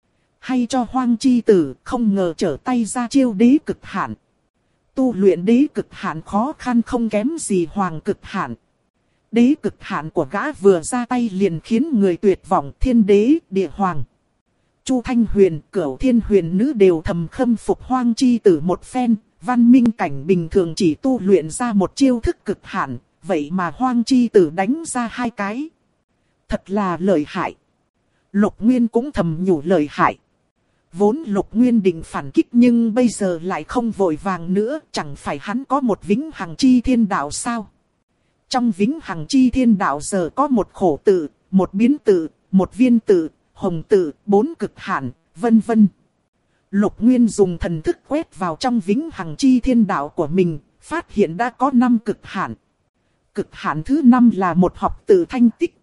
Speaker 1: Hay cho Hoang Chi Tử không ngờ trở tay ra chiêu đế cực hạn. Tu luyện đế cực hạn khó khăn không kém gì hoàng cực hạn. Đế cực hạn của gã vừa ra tay liền khiến người tuyệt vọng. Thiên đế, địa hoàng, Chu Thanh Huyền, Cửu Thiên Huyền Nữ đều thầm khâm phục Hoang Chi Tử một phen. Văn minh cảnh bình thường chỉ tu luyện ra một chiêu thức cực hạn, vậy mà Hoang Chi Tử đánh ra 2 cái. Thật là lợi hại. Lục Nguyên cũng thầm nhủ lợi hại. Vốn Lục Nguyên định phản kích nhưng bây giờ lại không vội vàng nữa. Chẳng phải hắn có một vĩnh hằng chi thiên đạo sao? Trong vĩnh hằng chi thiên đạo giờ có một khổ tự, một biến tự, một viên tự, hồng tự, 4 cực hạn, vân vân. Lục Nguyên dùng thần thức quét vào trong vĩnh hằng chi thiên đạo của mình, phát hiện đã có 5 cực hạn. Cực hạn thứ 5 là một học tự thanh tích.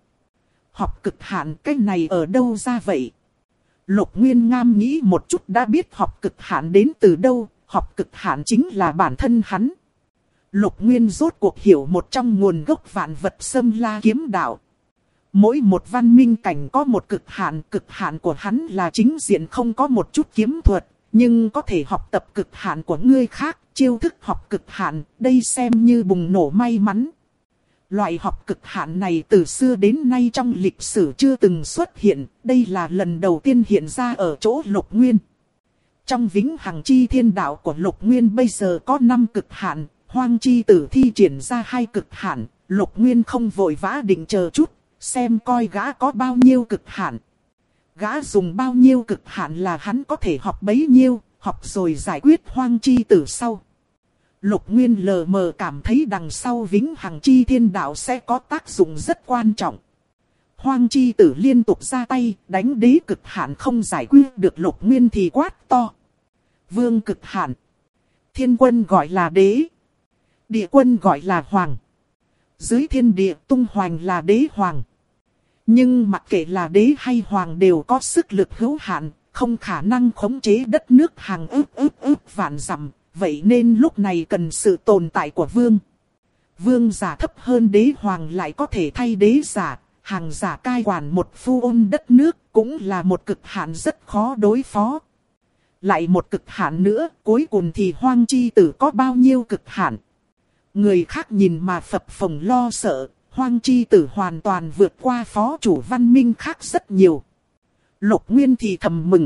Speaker 1: Học cực hạn cái này ở đâu ra vậy? Lục Nguyên ngam nghĩ một chút đã biết học cực hạn đến từ đâu. Học cực hạn chính là bản thân hắn. Lục Nguyên rốt cuộc hiểu một trong nguồn gốc vạn vật Sâm La kiếm đạo. Mỗi một văn minh cảnh có một cực hạn của hắn là chính diện không có một chút kiếm thuật, nhưng có thể học tập cực hạn của người khác, chiêu thức học cực hạn, đây xem như bùng nổ may mắn. Loại học cực hạn này từ xưa đến nay trong lịch sử chưa từng xuất hiện, đây là lần đầu tiên hiện ra ở chỗ Lục Nguyên. Trong vĩnh hằng chi thiên đạo của Lục Nguyên bây giờ có 5 cực hạn, Hoang Chi Tử thi triển ra 2 cực hạn, Lục Nguyên không vội vã định chờ chút, xem coi gã có bao nhiêu cực hạn. Gã dùng bao nhiêu cực hạn là hắn có thể học bấy nhiêu, học rồi giải quyết Hoang Chi Tử sau. Lục Nguyên lờ mờ cảm thấy đằng sau vĩnh hằng chi thiên đạo sẽ có tác dụng rất quan trọng. Hoang Chi Tử liên tục ra tay, đánh đế cực hạn không giải quyết được Lục Nguyên thì quát to. Vương cực hạn. Thiên quân gọi là đế. Địa quân gọi là hoàng. Dưới thiên địa tung hoành là đế hoàng. Nhưng mặc kệ là đế hay hoàng đều có sức lực hữu hạn, không khả năng khống chế đất nước hàng ức vạn dặm. Vậy nên lúc này cần sự tồn tại của vương. Vương giả thấp hơn đế hoàng lại có thể thay đế giả. Hàng giả cai quản một phu ôn đất nước cũng là một cực hạn rất khó đối phó. Lại một cực hạn nữa, cuối cùng thì Hoang Chi Tử có bao nhiêu cực hạn? Người khác nhìn mà phập phồng lo sợ, Hoang Chi Tử hoàn toàn vượt qua phó chủ văn minh khác rất nhiều. Lục Nguyên thì thầm mừng.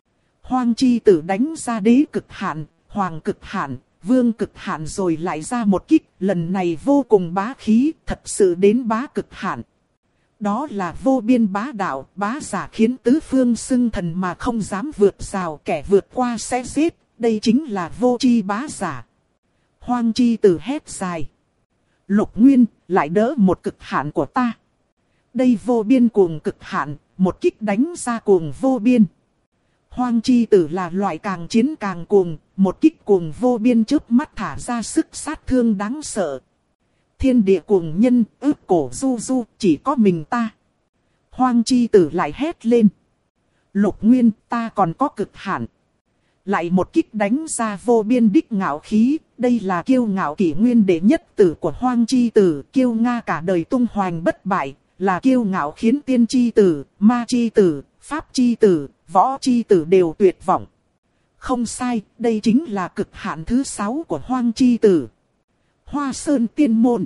Speaker 1: Hoang Chi Tử đánh ra đế cực hạn, hoàng cực hạn, vương cực hạn rồi lại ra một kích, lần này vô cùng bá khí, thật sự đến bá cực hạn. Đó là vô biên bá đạo, bá giả khiến tứ phương xưng thần mà không dám vượt rào, kẻ vượt qua sẽ giết, đây chính là vô chi bá giả. Hoang Chi Tử hét dài. Lục Nguyên, lại đỡ một cực hạn của ta. Đây vô biên cuồng cực hạn, một kích đánh ra cuồng vô biên. Hoang Chi Tử là loại càng chiến càng cuồng, một kích cuồng vô biên trước mắt thả ra sức sát thương đáng sợ. Thiên địa cuồng nhân, ức cổ du du, chỉ có mình ta. Hoang Chi Tử lại hét lên. Lục Nguyên, ta còn có cực hạn. Lại một kích đánh ra vô biên đích ngạo khí, đây là kiêu ngạo kỷ nguyên đệ nhất tử của Hoang Chi Tử, kiêu nga cả đời tung hoành bất bại, là kiêu ngạo khiến tiên chi tử, ma chi tử, pháp chi tử, võ chi tử đều tuyệt vọng. Không sai, đây chính là cực hạn thứ 6 của Hoang Chi Tử. Hoa Sơn Tiên Môn.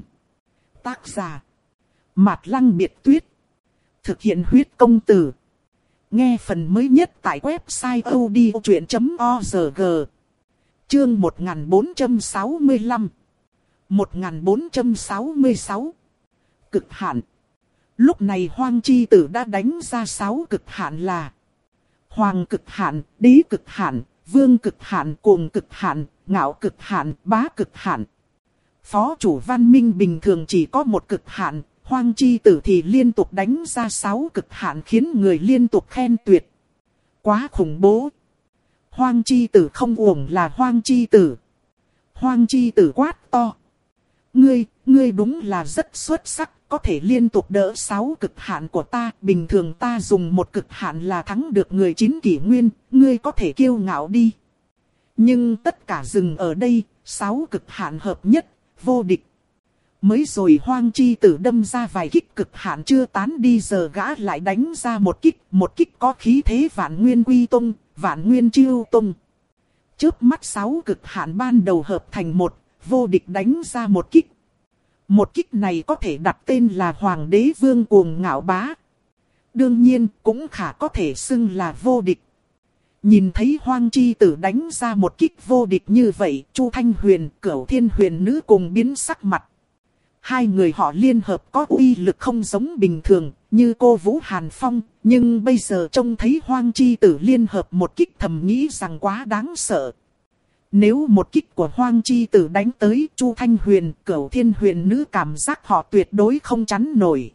Speaker 1: Tác giả Mạt Lăng Biệt Tuyết. Thực hiện huyết công từ. Nghe phần mới nhất tại website odchuyện.org. Chương 1465. 1466. Cực hạn. Lúc này Hoang Chi Tử đã đánh ra 6 cực hạn là hoàng cực hạn, đế cực hạn, vương cực hạn, cuồng cực hạn, ngạo cực hạn, bá cực hạn. Phó chủ văn minh bình thường chỉ có một cực hạn, Hoang Chi Tử thì liên tục đánh ra 6 cực hạn khiến người liên tục khen tuyệt. Quá khủng bố. Hoang Chi Tử không uổng là Hoang Chi Tử. Hoang Chi Tử quát to. Ngươi đúng là rất xuất sắc, có thể liên tục đỡ 6 cực hạn của ta. Bình thường ta dùng một cực hạn là thắng được người 9 kỷ nguyên, ngươi có thể kiêu ngạo đi. Nhưng tất cả dừng ở đây, 6 cực hạn hợp nhất, vô địch. Mới rồi Hoang Chi Tử đâm ra vài kích cực hạn chưa tán đi, giờ gã lại đánh ra một kích có khí thế vạn nguyên quy tông, vạn nguyên chiêu tông. Chớp mắt 6 cực hạn ban đầu hợp thành một, vô địch đánh ra một kích. Một kích này có thể đặt tên là Hoàng đế vương cuồng ngạo bá. Đương nhiên cũng khả có thể xưng là vô địch. Nhìn thấy Hoang Chi Tử đánh ra một kích vô địch như vậy, Chu Thanh Huyền, Cửu Thiên Huyền Nữ cùng biến sắc mặt. Hai người họ liên hợp có uy lực không giống bình thường, như cô Vũ Hàn Phong, nhưng bây giờ trông thấy Hoang Chi Tử liên hợp một kích thầm nghĩ rằng quá đáng sợ. Nếu một kích của Hoang Chi Tử đánh tới Chu Thanh Huyền, Cửu Thiên Huyền Nữ cảm giác họ tuyệt đối không chắn nổi.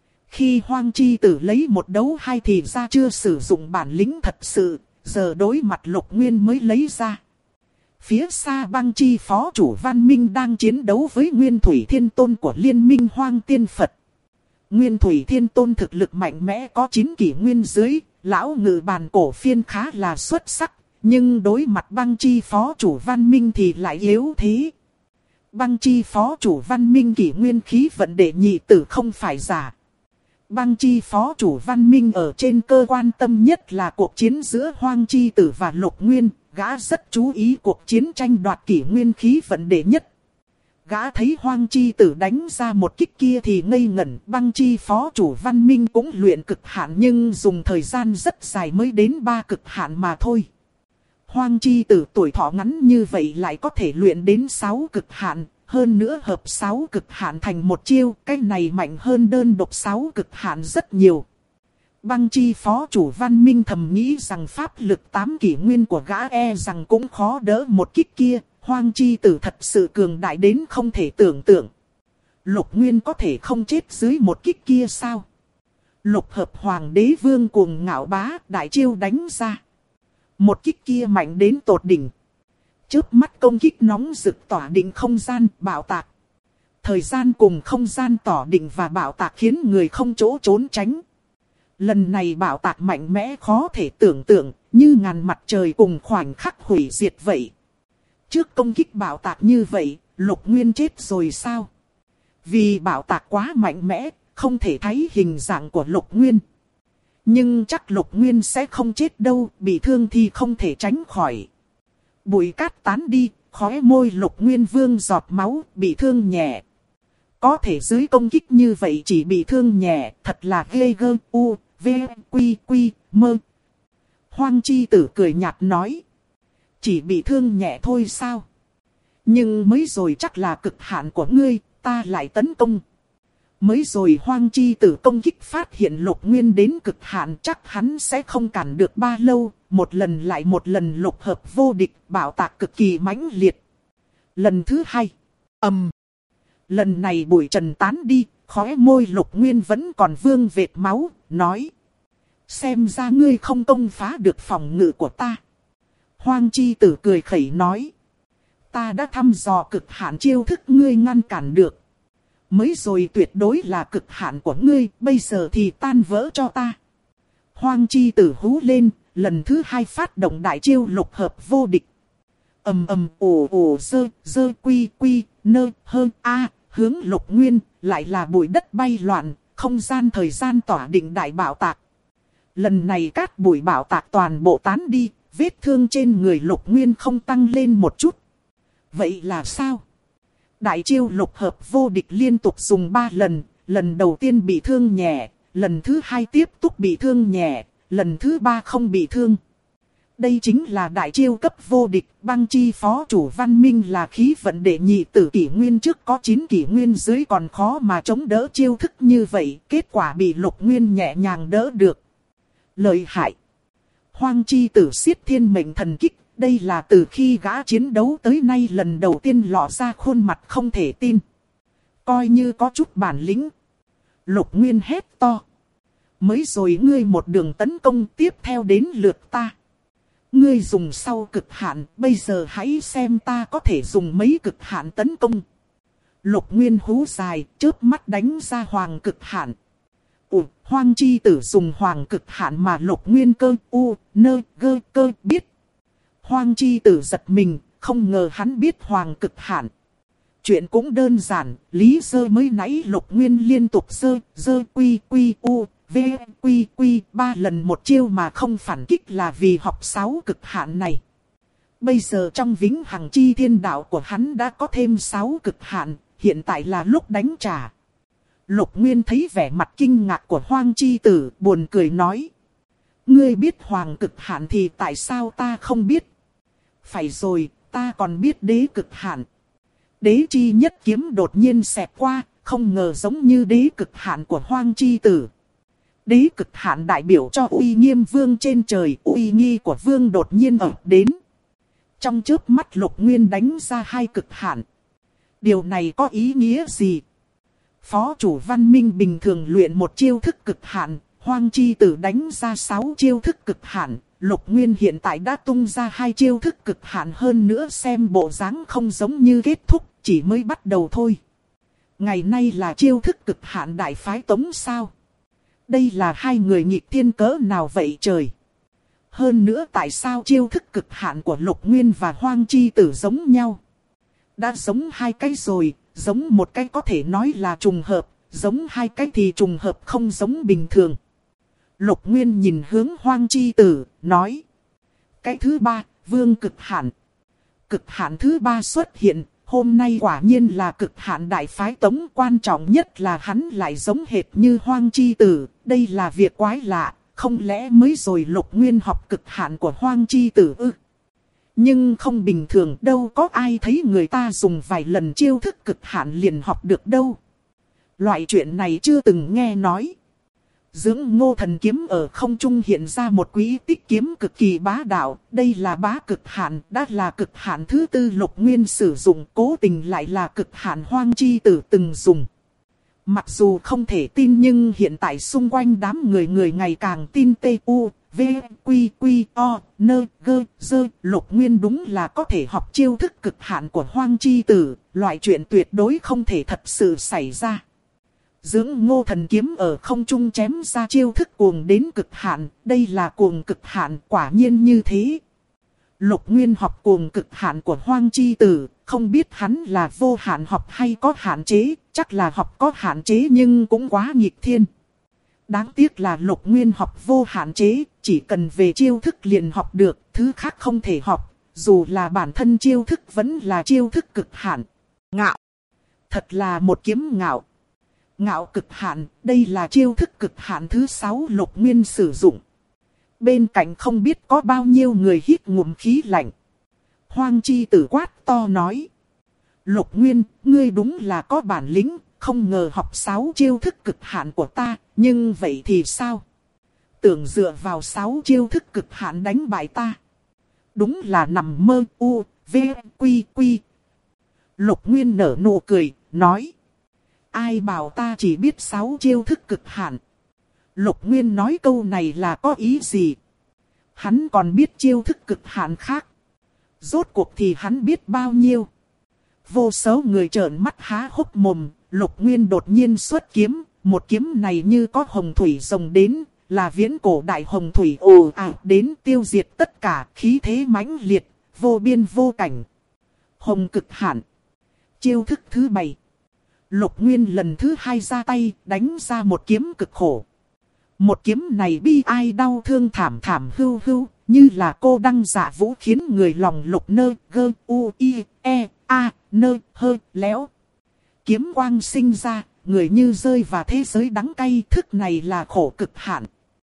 Speaker 1: Khi Hoang Chi Tử lấy một đấu hai thì ra chưa sử dụng bản lĩnh thật sự, giờ đối mặt Lục Nguyên mới lấy ra. Phía xa Băng Chi phó chủ Văn Minh đang chiến đấu với Nguyên Thủy Thiên Tôn của Liên minh Hoang Tiên Phật. Nguyên Thủy Thiên Tôn thực lực mạnh mẽ có 9 kỷ nguyên dưới, lão ngự bàn cổ phiên khá là xuất sắc, nhưng đối mặt Băng Chi phó chủ Văn Minh thì lại yếu thế. Băng Chi phó chủ Văn Minh kỷ nguyên khí vận đệ nhị tử không phải giả. Băng Chi phó chủ Văn Minh ở trên cơ quan tâm nhất là cuộc chiến giữa Hoang Chi Tử và Lục Nguyên, gã rất chú ý cuộc chiến tranh đoạt kỷ nguyên khí vận đệ nhất. Gã thấy Hoang Chi Tử đánh ra một kích kia thì ngây ngẩn. Băng Chi phó chủ Văn Minh cũng luyện cực hạn nhưng dùng thời gian rất dài mới đến 3 cực hạn mà thôi. Hoang Chi Tử tuổi thọ ngắn như vậy lại có thể luyện đến 6 cực hạn, hơn nữa hợp 6 cực hạn thành một chiêu, cái này mạnh hơn đơn độc 6 cực hạn rất nhiều. Băng Chi phó chủ Văn Minh thầm nghĩ rằng pháp lực 8 kỷ nguyên của gã e rằng cũng khó đỡ một kích kia. Hoang Chi Tử thật sự cường đại đến không thể tưởng tượng. Lục Nguyên có thể không chết dưới một kích kia sao? Lục hợp Hoàng đế vương cuồng ngạo bá đại chiêu đánh ra. Một kích kia mạnh đến tột đỉnh. Chớp mắt công kích nóng rực tỏa định không gian bạo tạc. Thời gian cùng không gian tỏa định và bạo tạc khiến người không chỗ trốn tránh. Lần này bạo tạc mạnh mẽ khó thể tưởng tượng, như ngàn mặt trời cùng khoảnh khắc hủy diệt vậy. Trước công kích bạo tạc như vậy, Lục Nguyên chết rồi sao? Vì bạo tạc quá mạnh mẽ, không thể thấy hình dạng của Lục Nguyên. Nhưng chắc Lục Nguyên sẽ không chết đâu, bị thương thì không thể tránh khỏi. Bụi cát tán đi, khóe môi Lục Nguyên vương giọt máu, bị thương nhẹ. Có thể dưới công kích như vậy chỉ bị thương nhẹ, thật là ghê gớm. U, V, Quy, Quy, Mơ. Hoang Chi Tử cười nhạt nói. Chỉ bị thương nhẹ thôi sao? Nhưng mới rồi chắc là cực hạn của ngươi, ta lại tấn công. Mới rồi Hoang Chi Tử công kích phát hiện Lục Nguyên đến cực hạn, chắc hắn sẽ không cản được ba lâu. Một lần lại một lần lục hợp vô địch, bạo tạc cực kỳ mãnh liệt. Lần thứ hai, lần này bụi trần tán đi, khóe môi Lục Nguyên vẫn còn vương vệt máu, nói. Xem ra ngươi không công phá được phòng ngự của ta. Hoang Chi Tử cười khẩy nói. Ta đã thăm dò cực hạn chiêu thức ngươi ngăn cản được. Mới rồi tuyệt đối là cực hạn của ngươi, bây giờ thì tan vỡ cho ta. Hoang Chi Tử hú lên, lần thứ hai phát động đại chiêu lục hợp vô địch. Ồ dơ quy quy, nơ hơn a, hướng Lục Nguyên, lại là bụi đất bay loạn, không gian thời gian tỏa định đại bạo tạc. Lần này cát bụi bạo tạc toàn bộ tán đi, vết thương trên người Lục Nguyên không tăng lên một chút. Vậy là sao? Đại chiêu lục hợp vô địch liên tục dùng 3 lần, lần đầu tiên bị thương nhẹ, lần thứ hai tiếp tục bị thương nhẹ, lần thứ ba không bị thương. Đây chính là đại chiêu cấp vô địch. Băng Chi phó chủ Văn Minh là khí vận đệ nhị tử kỷ nguyên trước có 9 kỷ nguyên dưới còn khó mà chống đỡ chiêu thức như vậy, kết quả bị Lục Nguyên nhẹ nhàng đỡ được. Lợi hại. Hoang Chi Tử siết thiên mệnh thần kích, đây là từ khi gã chiến đấu tới nay lần đầu tiên lộ ra khuôn mặt không thể tin. Coi như có chút bản lĩnh. Lục Nguyên hét to. Mới rồi ngươi một đường tấn công, tiếp theo đến lượt ta. Ngươi dùng sau cực hạn, bây giờ hãy xem ta có thể dùng mấy cực hạn tấn công. Lục Nguyên hú dài, chớp mắt đánh ra hoàng cực hạn. Hoang Chi Tử dùng hoàng cực hạn mà Lục Nguyên cơ biết. Hoang Chi Tử giật mình, không ngờ hắn biết hoàng cực hạn. Chuyện cũng đơn giản, lý do mới nãy Lục Nguyên liên tục dơ quy quy u, v quy quy 3 lần một chiêu mà không phản kích là vì học 6 cực hạn này. Bây giờ trong vĩnh hằng chi thiên đạo của hắn đã có thêm 6 cực hạn, hiện tại là lúc đánh trả. Lục Nguyên thấy vẻ mặt kinh ngạc của Hoang Chi Tử, buồn cười nói. Ngươi biết hoàng cực hạn thì tại sao ta không biết? Phải rồi, ta còn biết đế cực hạn. Đế chi nhất kiếm đột nhiên xẹt qua, không ngờ giống như đế cực hạn của Hoang Chi Tử. Đế cực hạn đại biểu cho uy nghiêm vương trên trời, uy nghi của vương đột nhiên ập đến. Trong chớp mắt Lục Nguyên đánh ra 2 cực hạn. Điều này có ý nghĩa gì? Phó chủ Văn Minh bình thường luyện một chiêu thức cực hạn, Hoang Chi Tử đánh ra 6 chiêu thức cực hạn, Lục Nguyên hiện tại đã tung ra 2 chiêu thức cực hạn, hơn nữa xem bộ dáng không giống như kết thúc, chỉ mới bắt đầu thôi. Ngày nay là chiêu thức cực hạn đại phái Tống sao? Đây là 2 người nghịch thiên cỡ nào vậy trời? Hơn nữa tại sao chiêu thức cực hạn của Lục Nguyên và Hoang Chi Tử giống nhau? Đã giống 2 cái rồi, giống một cái có thể nói là trùng hợp, giống 2 cái thì trùng hợp không giống bình thường. Lục Nguyên nhìn hướng Hoang Chi Tử, nói. Cái thứ 3, vương cực hạn. Cực hạn thứ 3 xuất hiện, hôm nay quả nhiên là cực hạn đại phái Tống, quan trọng nhất là hắn lại giống hệt như Hoang Chi Tử, đây là việc quái lạ, không lẽ mới rồi Lục Nguyên học cực hạn của Hoang Chi Tử ư? Nhưng không bình thường, đâu có ai thấy người ta dùng vài lần chiêu thức cực hạn liền học được đâu. Loại chuyện này chưa từng nghe nói. Dưỡng Ngô Thần kiếm ở không trung hiện ra một quý tích kiếm cực kỳ bá đạo, đây là bá cực hạn, đã là cực hạn thứ 4 Lục Nguyên sử dụng, cố tình lại là cực hạn Hoang Chi Tử từng dùng. Mặc dù không thể tin nhưng hiện tại xung quanh đám người ngày càng tin T.U. V, Quy, Quy, O, Nơ, Gơ, Dơ, Lục Nguyên đúng là có thể học chiêu thức cực hạn của Hoang Chi Tử, loại chuyện tuyệt đối không thể thật sự xảy ra. Dưỡng Ngô Thần kiếm ở không trung chém ra chiêu thức cuồng đến cực hạn, đây là cuồng cực hạn, quả nhiên như thế. Lục Nguyên học cuồng cực hạn của Hoang Chi Tử, không biết hắn là vô hạn học hay có hạn chế, chắc là học có hạn chế nhưng cũng quá nghịch thiên. Đáng tiếc là Lục Nguyên học vô hạn chế, chỉ cần về chiêu thức liền học được, thứ khác không thể học, dù là bản thân chiêu thức vẫn là chiêu thức cực hạn. Ngạo. Thật là một kiếm ngạo. Ngạo cực hạn, đây là chiêu thức cực hạn thứ 6 Lục Nguyên sử dụng. Bên cạnh không biết có bao nhiêu người hít ngụm khí lạnh. Hoang Chi Tử quát to nói. Lục Nguyên, ngươi đúng là có bản lĩnh, không ngờ học 6 chiêu thức cực hạn của ta, nhưng vậy thì sao? Tưởng dựa vào 6 chiêu thức cực hạn đánh bại ta. Đúng là nằm mơ. U, V, Quy, Quy. Lục Nguyên nở nụ cười, nói. Ai bảo ta chỉ biết 6 chiêu thức cực hạn? Lục Nguyên nói câu này là có ý gì? Hắn còn biết chiêu thức cực hạn khác. Rốt cuộc thì hắn biết bao nhiêu? Vô số người trợn mắt há hốc mồm. Lục Nguyên đột nhiên xuất kiếm. Một kiếm này như có hồng thủy rồng đến. Là viễn cổ đại hồng thủy ồ ạt đến tiêu diệt tất cả, khí thế mãnh liệt, vô biên vô cảnh. Hồng cực hạn. Chiêu thức thứ 7. Lục Nguyên lần thứ 2 ra tay, đánh ra một kiếm cực khổ. Một kiếm này bi ai đau thương thảm thảm hưu hưu, như là cô đăng dạ vũ khiến người lòng Lục Nơ Gơ U I E A Nơ Hơ léo. Kiếm quang sinh ra, người như rơi vào thế giới đắng cay, thức này là khổ cực hạn.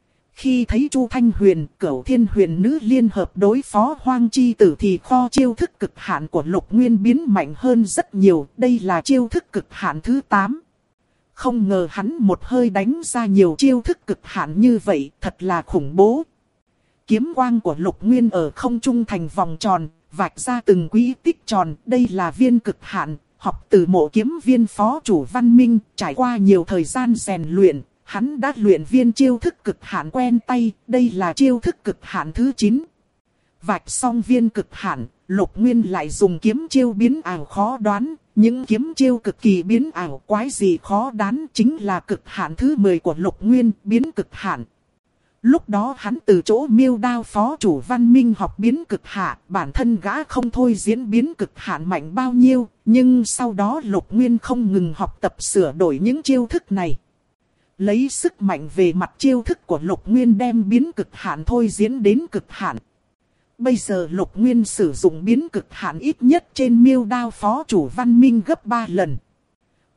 Speaker 1: Khi thấy Chu Thanh Huyền, Cửu Thiên Huyền Nữ liên hợp đối phó Hoang Chi Tử thì kho chiêu thức cực hạn của Lục Nguyên biến mạnh hơn rất nhiều, đây là chiêu thức cực hạn thứ 8. Không ngờ hắn một hơi đánh ra nhiều chiêu thức cực hạn như vậy, thật là khủng bố. Kiếm quang của Lục Nguyên ở không trung thành vòng tròn, vạch ra từng quỹ tích tròn, đây là viên cực hạn, học từ Mộ Kiếm Viên phó chủ Văn Minh, trải qua nhiều thời gian rèn luyện. Hắn đã luyện viên chiêu thức cực hạn quen tay, đây là chiêu thức cực hạn thứ 9. Vạch xong viên cực hạn, Lục Nguyên lại dùng kiếm chiêu biến ảo khó đoán. Những kiếm chiêu cực kỳ biến ảo quái gì khó đoán chính là cực hạn thứ 10 của Lục Nguyên, biến cực hạn. Lúc đó hắn từ chỗ Miêu Đao phó chủ Văn Minh học biến cực hạ, bản thân gã không thôi diễn biến cực hạn mạnh bao nhiêu, nhưng sau đó Lục Nguyên không ngừng học tập sửa đổi những chiêu thức này. Lấy sức mạnh về mặt chiêu thức của Lục Nguyên đem biến cực hạn thôi diễn đến cực hạn. Bây giờ Lục Nguyên sử dụng biến cực hạn ít nhất trên Miêu Đao phó chủ Văn Minh gấp 3 lần.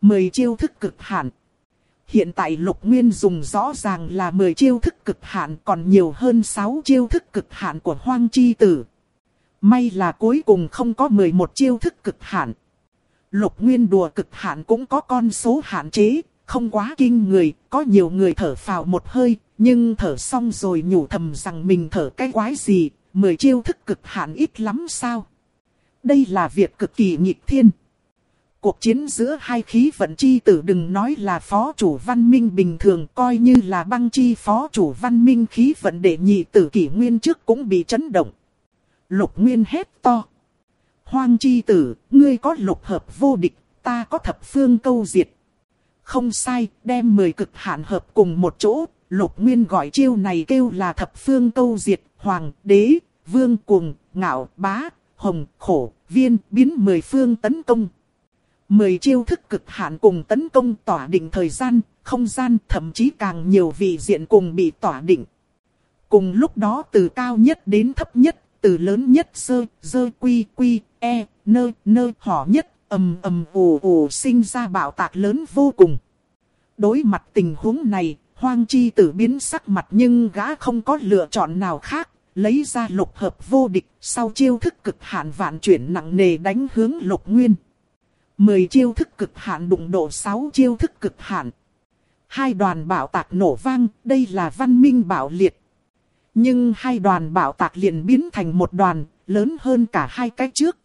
Speaker 1: 10 chiêu thức cực hạn. Hiện tại Lục Nguyên dùng rõ ràng là 10 chiêu thức cực hạn, còn nhiều hơn 6 chiêu thức cực hạn của Hoang Chi Tử. May là cuối cùng không có 11 chiêu thức cực hạn. Lục Nguyên đùa cực hạn cũng có con số hạn chế, không quá kinh người, có nhiều người thở phào một hơi, nhưng thở xong rồi nhủ thầm rằng mình thở cái quái gì, 10 chiêu thức cực hạn ít lắm sao. Đây là việc cực kỳ nghịch thiên. Cuộc chiến giữa hai khí vận chi tử đừng nói là phó chủ văn minh bình thường, coi như là Băng Chi phó chủ văn minh khí vận đệ nhị tử kỷ nguyên trước cũng bị chấn động. Lục Nguyên hét to. Hoang Chi Tử, ngươi có lục hợp vô địch, ta có thập phương câu diệt. Không sai, đem 10 cực hạn hợp cùng một chỗ, Lục Nguyên gọi chiêu này kêu là thập phương câu diệt, hoàng, đế, vương, cuồng, ngạo, bá, hồng, khổ, viên, biến 10 phương tấn công. 10 chiêu thức cực hạn cùng tấn công tỏa định thời gian, không gian, thậm chí càng nhiều vị diện cùng bị tỏa định. Cùng lúc đó từ cao nhất đến thấp nhất, từ lớn nhất dơ quy quy, e, nơ hỏ nhất, ù ù sinh ra bạo tạc lớn vô cùng. Đối mặt tình huống này, Hoang Chi Tử biến sắc mặt nhưng gã không có lựa chọn nào khác, lấy ra lục hợp vô địch, sau chiêu thức cực hạn vạn chuyển nặng nề đánh hướng Lục Nguyên. 10 chiêu thức cực hạn đụng độ 6 chiêu thức cực hạn. Hai đoàn bạo tạc nổ vang, đây là văn minh bạo liệt. Nhưng hai đoàn bạo tạc liền biến thành một đoàn, lớn hơn cả hai cái trước.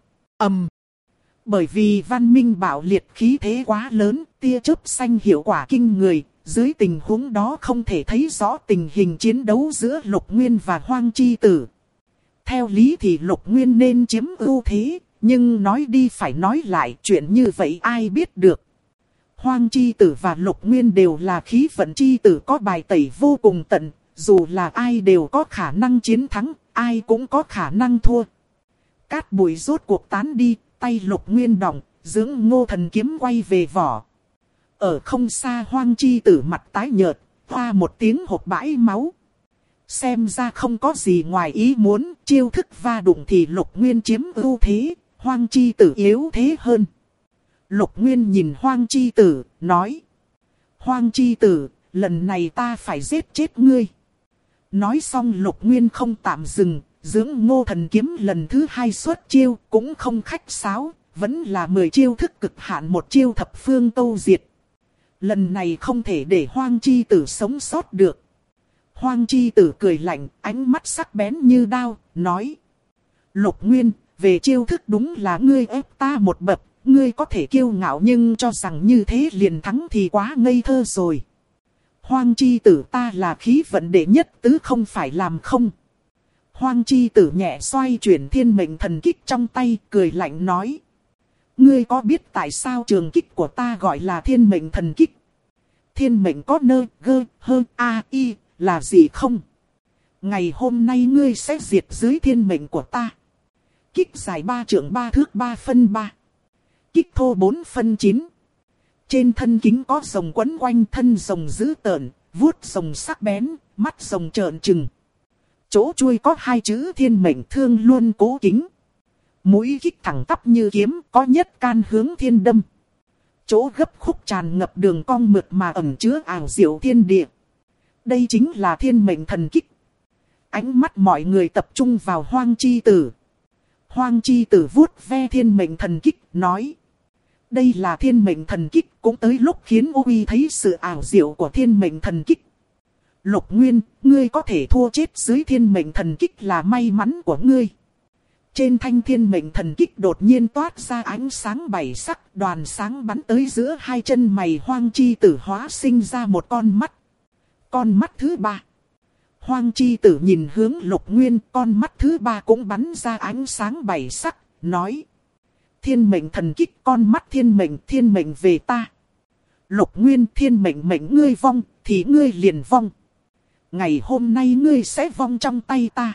Speaker 1: Bởi vì văn minh bạo liệt khí thế quá lớn, tia chớp xanh hiệu quả kinh người, dưới tình huống đó không thể thấy rõ tình hình chiến đấu giữa Lục Nguyên và Hoang Chi Tử. Theo lý thì Lục Nguyên nên chiếm ưu thế, nhưng nói đi phải nói lại, chuyện như vậy ai biết được. Hoang Chi Tử và Lục Nguyên đều là khí vận chi tử có bài tẩy vô cùng tận, dù là ai đều có khả năng chiến thắng, ai cũng có khả năng thua. Cát bụi rốt cuộc tán đi, tay Lục Nguyên động, dưỡng Ngô Thần kiếm quay về vỏ. Ở không xa Hoang Chi Tử mặt tái nhợt, hoa một tiếng hộc bãi máu. Xem ra không có gì ngoài ý muốn, chiêu thức va đụng thì Lục Nguyên chiếm ưu thế, Hoang Chi Tử yếu thế hơn. Lục Nguyên nhìn Hoang Chi Tử, nói. Hoang Chi Tử, lần này ta phải giết chết ngươi. Nói xong Lục Nguyên không tạm dừng, dưỡng Ngô Thần kiếm lần thứ 2 xuất chiêu, cũng không khách sáo, vẫn là 10 chiêu thức cực hạn, một chiêu thập phương câu diệt. Lần này không thể để Hoang Chi Tử sống sót được. Hoang Chi Tử cười lạnh, ánh mắt sắc bén như đao, nói. Lục Nguyên, về chiêu thức đúng là ngươi ép ta một bậc, ngươi có thể kiêu ngạo nhưng cho rằng như thế liền thắng thì quá ngây thơ rồi. Hoang Chi Tử, ta là khí vận đệ nhất tứ không phải làm không. Hoang Chi Tử nhẹ xoay chuyển thiên mệnh thần kích trong tay, cười lạnh nói. Ngươi có biết tại sao trường kích của ta gọi là thiên mệnh thần kích? Thiên mệnh có nơ, gơ, hơ, a, y, là gì không? Ngày hôm nay ngươi sẽ diệt dưới thiên mệnh của ta. Kích dài 3 trượng 3 thước 3 phân 3. Kích thô 4 phân 9. Trên thân kính có rồng quấn quanh, thân rồng dữ tợn, vuốt rồng sắc bén, mắt rồng trợn trừng. Chỗ chuôi có 2 chữ thiên mệnh thương luôn cố kính. Mũi kích thẳng tắp như kiếm, có nhất can hướng thiên đâm. Chỗ gấp khúc tràn ngập đường cong mượt mà ẩn chứa ảo diệu thiên địa. Đây chính là thiên mệnh thần kích. Ánh mắt mọi người tập trung vào Hoang Chi Tử. Hoang Chi Tử vuốt ve thiên mệnh thần kích, nói. Đây là thiên mệnh thần kích, cũng tới lúc khiến Uy thấy sự ảo diệu của thiên mệnh thần kích. Lục Nguyên, ngươi có thể thua chết dưới thiên mệnh thần kích là may mắn của ngươi. Trên thanh thiên mệnh thần kích đột nhiên toát ra ánh sáng 7 sắc, đoàn sáng bắn tới giữa hai chân mày Hoang Chi Tử, hóa sinh ra một con mắt. Con mắt thứ 3. Hoang Chi Tử nhìn hướng Lục Nguyên, con mắt thứ 3 cũng bắn ra ánh sáng 7 sắc, nói. Thiên mệnh thần kích, con mắt thiên mệnh về ta. Lục Nguyên, thiên mệnh ngươi vong, thì ngươi liền vong. Ngày hôm nay ngươi sẽ vong trong tay ta.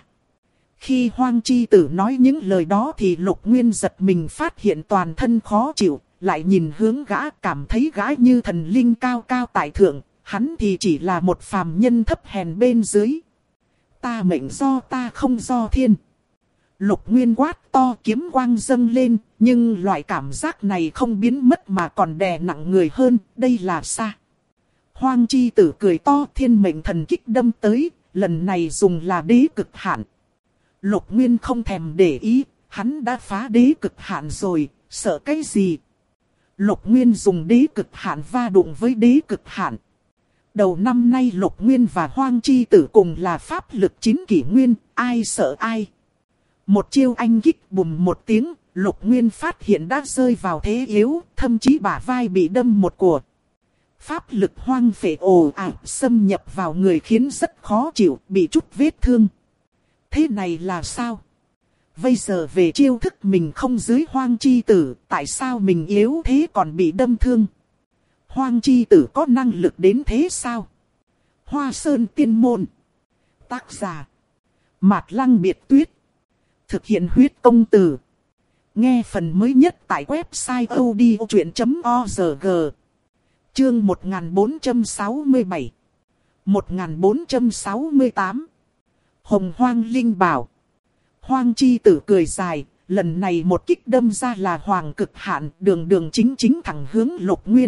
Speaker 1: Khi Hoang Chi Tử nói những lời đó thì Lục Nguyên giật mình phát hiện toàn thân khó chịu, lại nhìn hướng gã, cảm thấy gã như thần linh cao cao tại thượng, hắn thì chỉ là một phàm nhân thấp hèn bên dưới. Ta mệnh do ta không do thiên. Lục Nguyên quát to, kiếm quang dâng lên, nhưng loại cảm giác này không biến mất mà còn đè nặng người hơn, đây là xa. Hoang chi tử cười to, thiên mệnh thần kích đâm tới, lần này dùng là đế cực hạn. Lục Nguyên không thèm để ý, hắn đã phá đế cực hạn rồi, sợ cái gì? Lục Nguyên dùng đế cực hạn va đụng với đế cực hạn. Đầu năm nay Lục Nguyên và Hoang chi tử cùng là pháp lực 9 kỷ nguyên, ai sợ ai? Một chiêu anh kích bùm một tiếng, Lục Nguyên phát hiện đã rơi vào thế yếu, thậm chí bả vai bị đâm một của. Pháp lực hoang phệ ồ ạt xâm nhập vào người khiến rất khó chịu, bị chút vết thương. Thế này là sao? Bây giờ về chiêu thức mình không dưới Hoang chi tử, tại sao mình yếu thế còn bị đâm thương? Hoang chi tử có năng lực đến thế sao? Hoa Sơn Tiên Môn. Tác giả Mạt Lăng Biệt Tuyết. Thực hiện huyết công từ. Nghe phần mới nhất tại website odchuyện.org. Chương 1467 1468 Hồng Hoang Linh Bảo. Hoang chi tử cười dài, lần này một kích đâm ra là hoàng cực hạn, đường đường chính chính thẳng hướng Lục Nguyên.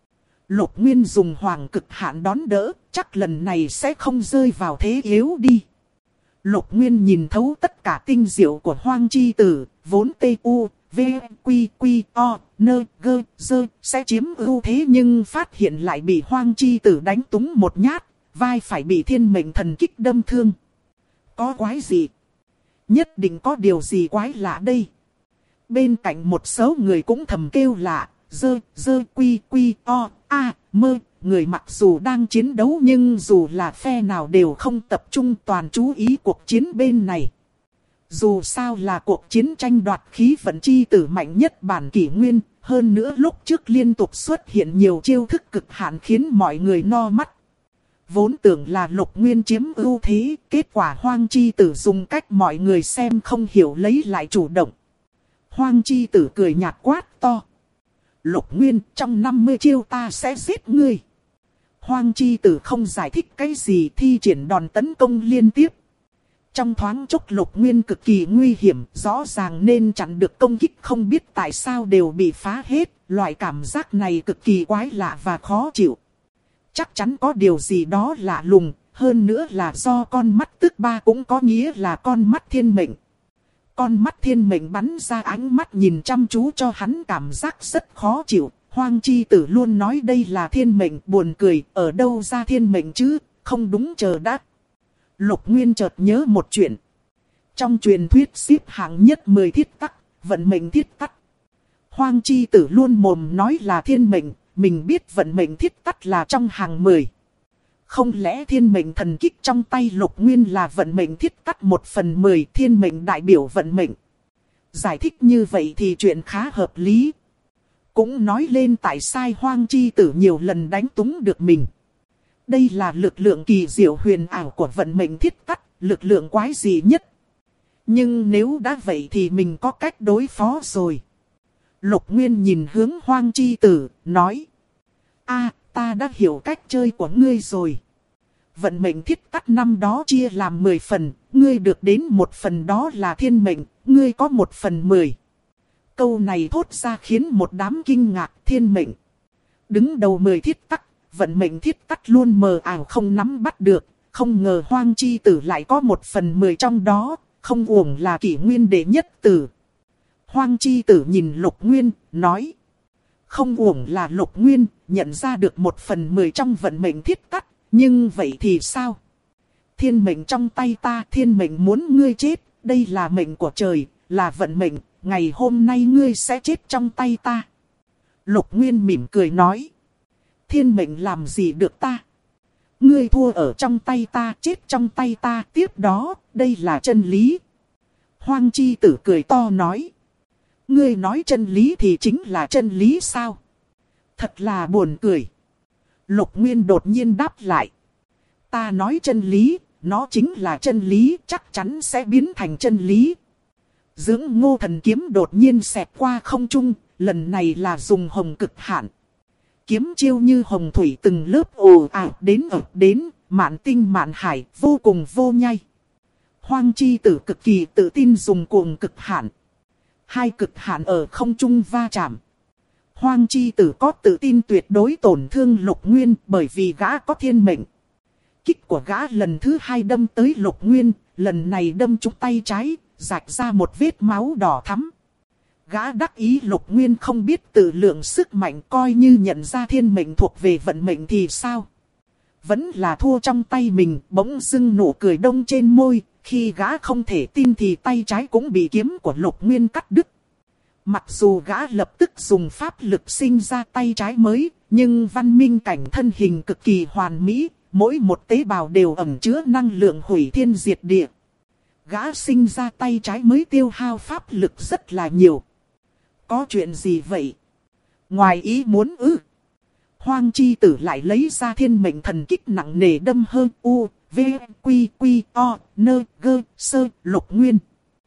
Speaker 1: Lục Nguyên dùng hoàng cực hạn đón đỡ, chắc lần này sẽ không rơi vào thế yếu đi. Lục Nguyên nhìn thấu tất cả tinh diệu của Hoang chi tử, vốn tu, v, quy, quy, o, nơ, gơ, dơ, sẽ chiếm ưu thế nhưng phát hiện lại bị Hoang chi tử đánh túng một nhát, vai phải bị thiên mệnh thần kích đâm thương. Có quái gì? Nhất định có điều gì quái lạ đây. Bên cạnh một số người cũng thầm kêu lạ, dơ, dơ, quy, quy, o, a, mơ. Người mặc dù đang chiến đấu nhưng dù là phe nào đều không tập trung toàn chú ý cuộc chiến bên này. Dù sao là cuộc chiến tranh đoạt khí vận chi tử mạnh nhất bản kỷ nguyên, hơn nữa lúc trước liên tục xuất hiện nhiều chiêu thức cực hạn khiến mọi người no mắt. Vốn tưởng là Lục Nguyên chiếm ưu thế, kết quả Hoang chi tử dùng cách mọi người xem không hiểu lấy lại chủ động. Hoang chi tử cười nhạt quát to. Lục Nguyên, trong 50 chiêu ta sẽ giết ngươi. Hoang chi tử không giải thích cái gì, thi triển đòn tấn công liên tiếp. Trong thoáng chốc Lục Nguyên cực kỳ nguy hiểm, rõ ràng nên chặn được công kích không biết tại sao đều bị phá hết. Loại cảm giác này cực kỳ quái lạ và khó chịu. Chắc chắn có điều gì đó lạ lùng, hơn nữa là do con mắt tức ba cũng có nghĩa là con mắt thiên mệnh. Con mắt thiên mệnh bắn ra ánh mắt nhìn chăm chú cho hắn cảm giác rất khó chịu. Hoang chi tử luôn nói đây là thiên mệnh, buồn cười, ở đâu ra thiên mệnh chứ, không đúng chờ đã. Lục Nguyên chợt nhớ một chuyện. Trong truyền thuyết xếp hạng nhất 10 thiết tắc, vận mệnh thiết tắc. Hoang chi tử luôn mồm nói là thiên mệnh, mình biết vận mệnh thiết tắc là trong hàng 10. Không lẽ thiên mệnh thần kích trong tay Lục Nguyên là vận mệnh thiết tắc 1/10, thiên mệnh đại biểu vận mệnh. Giải thích như vậy thì chuyện khá hợp lý. Cũng nói lên tại sao Hoang chi tử nhiều lần đánh túng được mình. Đây là lực lượng kỳ diệu huyền ảo của vận mệnh thiết tắc, lực lượng quái dị nhất. Nhưng nếu đã vậy thì mình có cách đối phó rồi. Lục Nguyên nhìn hướng Hoang chi tử, nói. Ta đã hiểu cách chơi của ngươi rồi. Vận mệnh thiết tắc năm đó chia làm 10 phần, ngươi được đến 1 phần đó là thiên mệnh, ngươi có 1/10. Câu này thốt ra khiến một đám kinh ngạc. Thiên mệnh đứng đầu 10 thiết tắc, vận mệnh thiết tắc luôn mờ ảo không nắm bắt được. Không ngờ Hoang chi tử lại có 1/10 trong đó, không uổng là kỷ nguyên đệ nhất tử. Hoang chi tử nhìn Lục Nguyên, nói. Không uổng là Lục Nguyên, nhận ra được 1/10 trong vận mệnh thiết tắc, nhưng vậy thì sao? Thiên mệnh trong tay ta, thiên mệnh muốn ngươi chết, đây là mệnh của trời, là vận mệnh, ngày hôm nay ngươi sẽ chết trong tay ta. Lục Nguyên mỉm cười nói. Thiên mệnh làm gì được ta? Ngươi thua ở trong tay ta, chết trong tay ta, tiếp đó, đây là chân lý. Hoang chi tử cười to nói. Ngươi nói chân lý thì chính là chân lý sao? Thật là buồn cười. Lục Nguyên đột nhiên đáp lại. Ta nói chân lý, nó chính là chân lý, chắc chắn sẽ biến thành chân lý. Dưỡng Ngô Thần kiếm đột nhiên xẹt qua không trung, lần này là dùng hồng cực hạn. Kiếm chiêu như hồng thủy từng lớp ồ ạt đến ập đến, mạn tinh mạn hải, vô cùng vô nhai. Hoang chi tử cực kỳ tự tin dùng cuồng cực hạn. Hai cực hạn ở không trung va chạm. Hoang chi tử có tự tin tuyệt đối tổn thương Lục Nguyên bởi vì gã có thiên mệnh. Kích của gã lần thứ hai đâm tới Lục Nguyên, lần này đâm trúng tay trái, rạch ra một vết máu đỏ thắm. Gã đắc ý Lục Nguyên không biết tự lượng sức mạnh, coi như nhận ra thiên mệnh thuộc về vận mệnh thì sao. Vẫn là thua trong tay mình. Bỗng dưng nụ cười đông trên môi, khi gã không thể tin thì tay trái cũng bị kiếm của Lục Nguyên cắt đứt. Mặc dù gã lập tức dùng pháp lực sinh ra tay trái mới, nhưng văn minh cảnh thân hình cực kỳ hoàn mỹ, mỗi một tế bào đều ẩn chứa năng lượng hủy thiên diệt địa. Gã sinh ra tay trái mới tiêu hao pháp lực rất là nhiều. Có chuyện gì vậy? Ngoài ý muốn ư? Hoang chi tử lại lấy ra thiên mệnh thần kích nặng nề đâm hơn u, v, quy, quy, o, nơ, gơ, sơ, Lục Nguyên.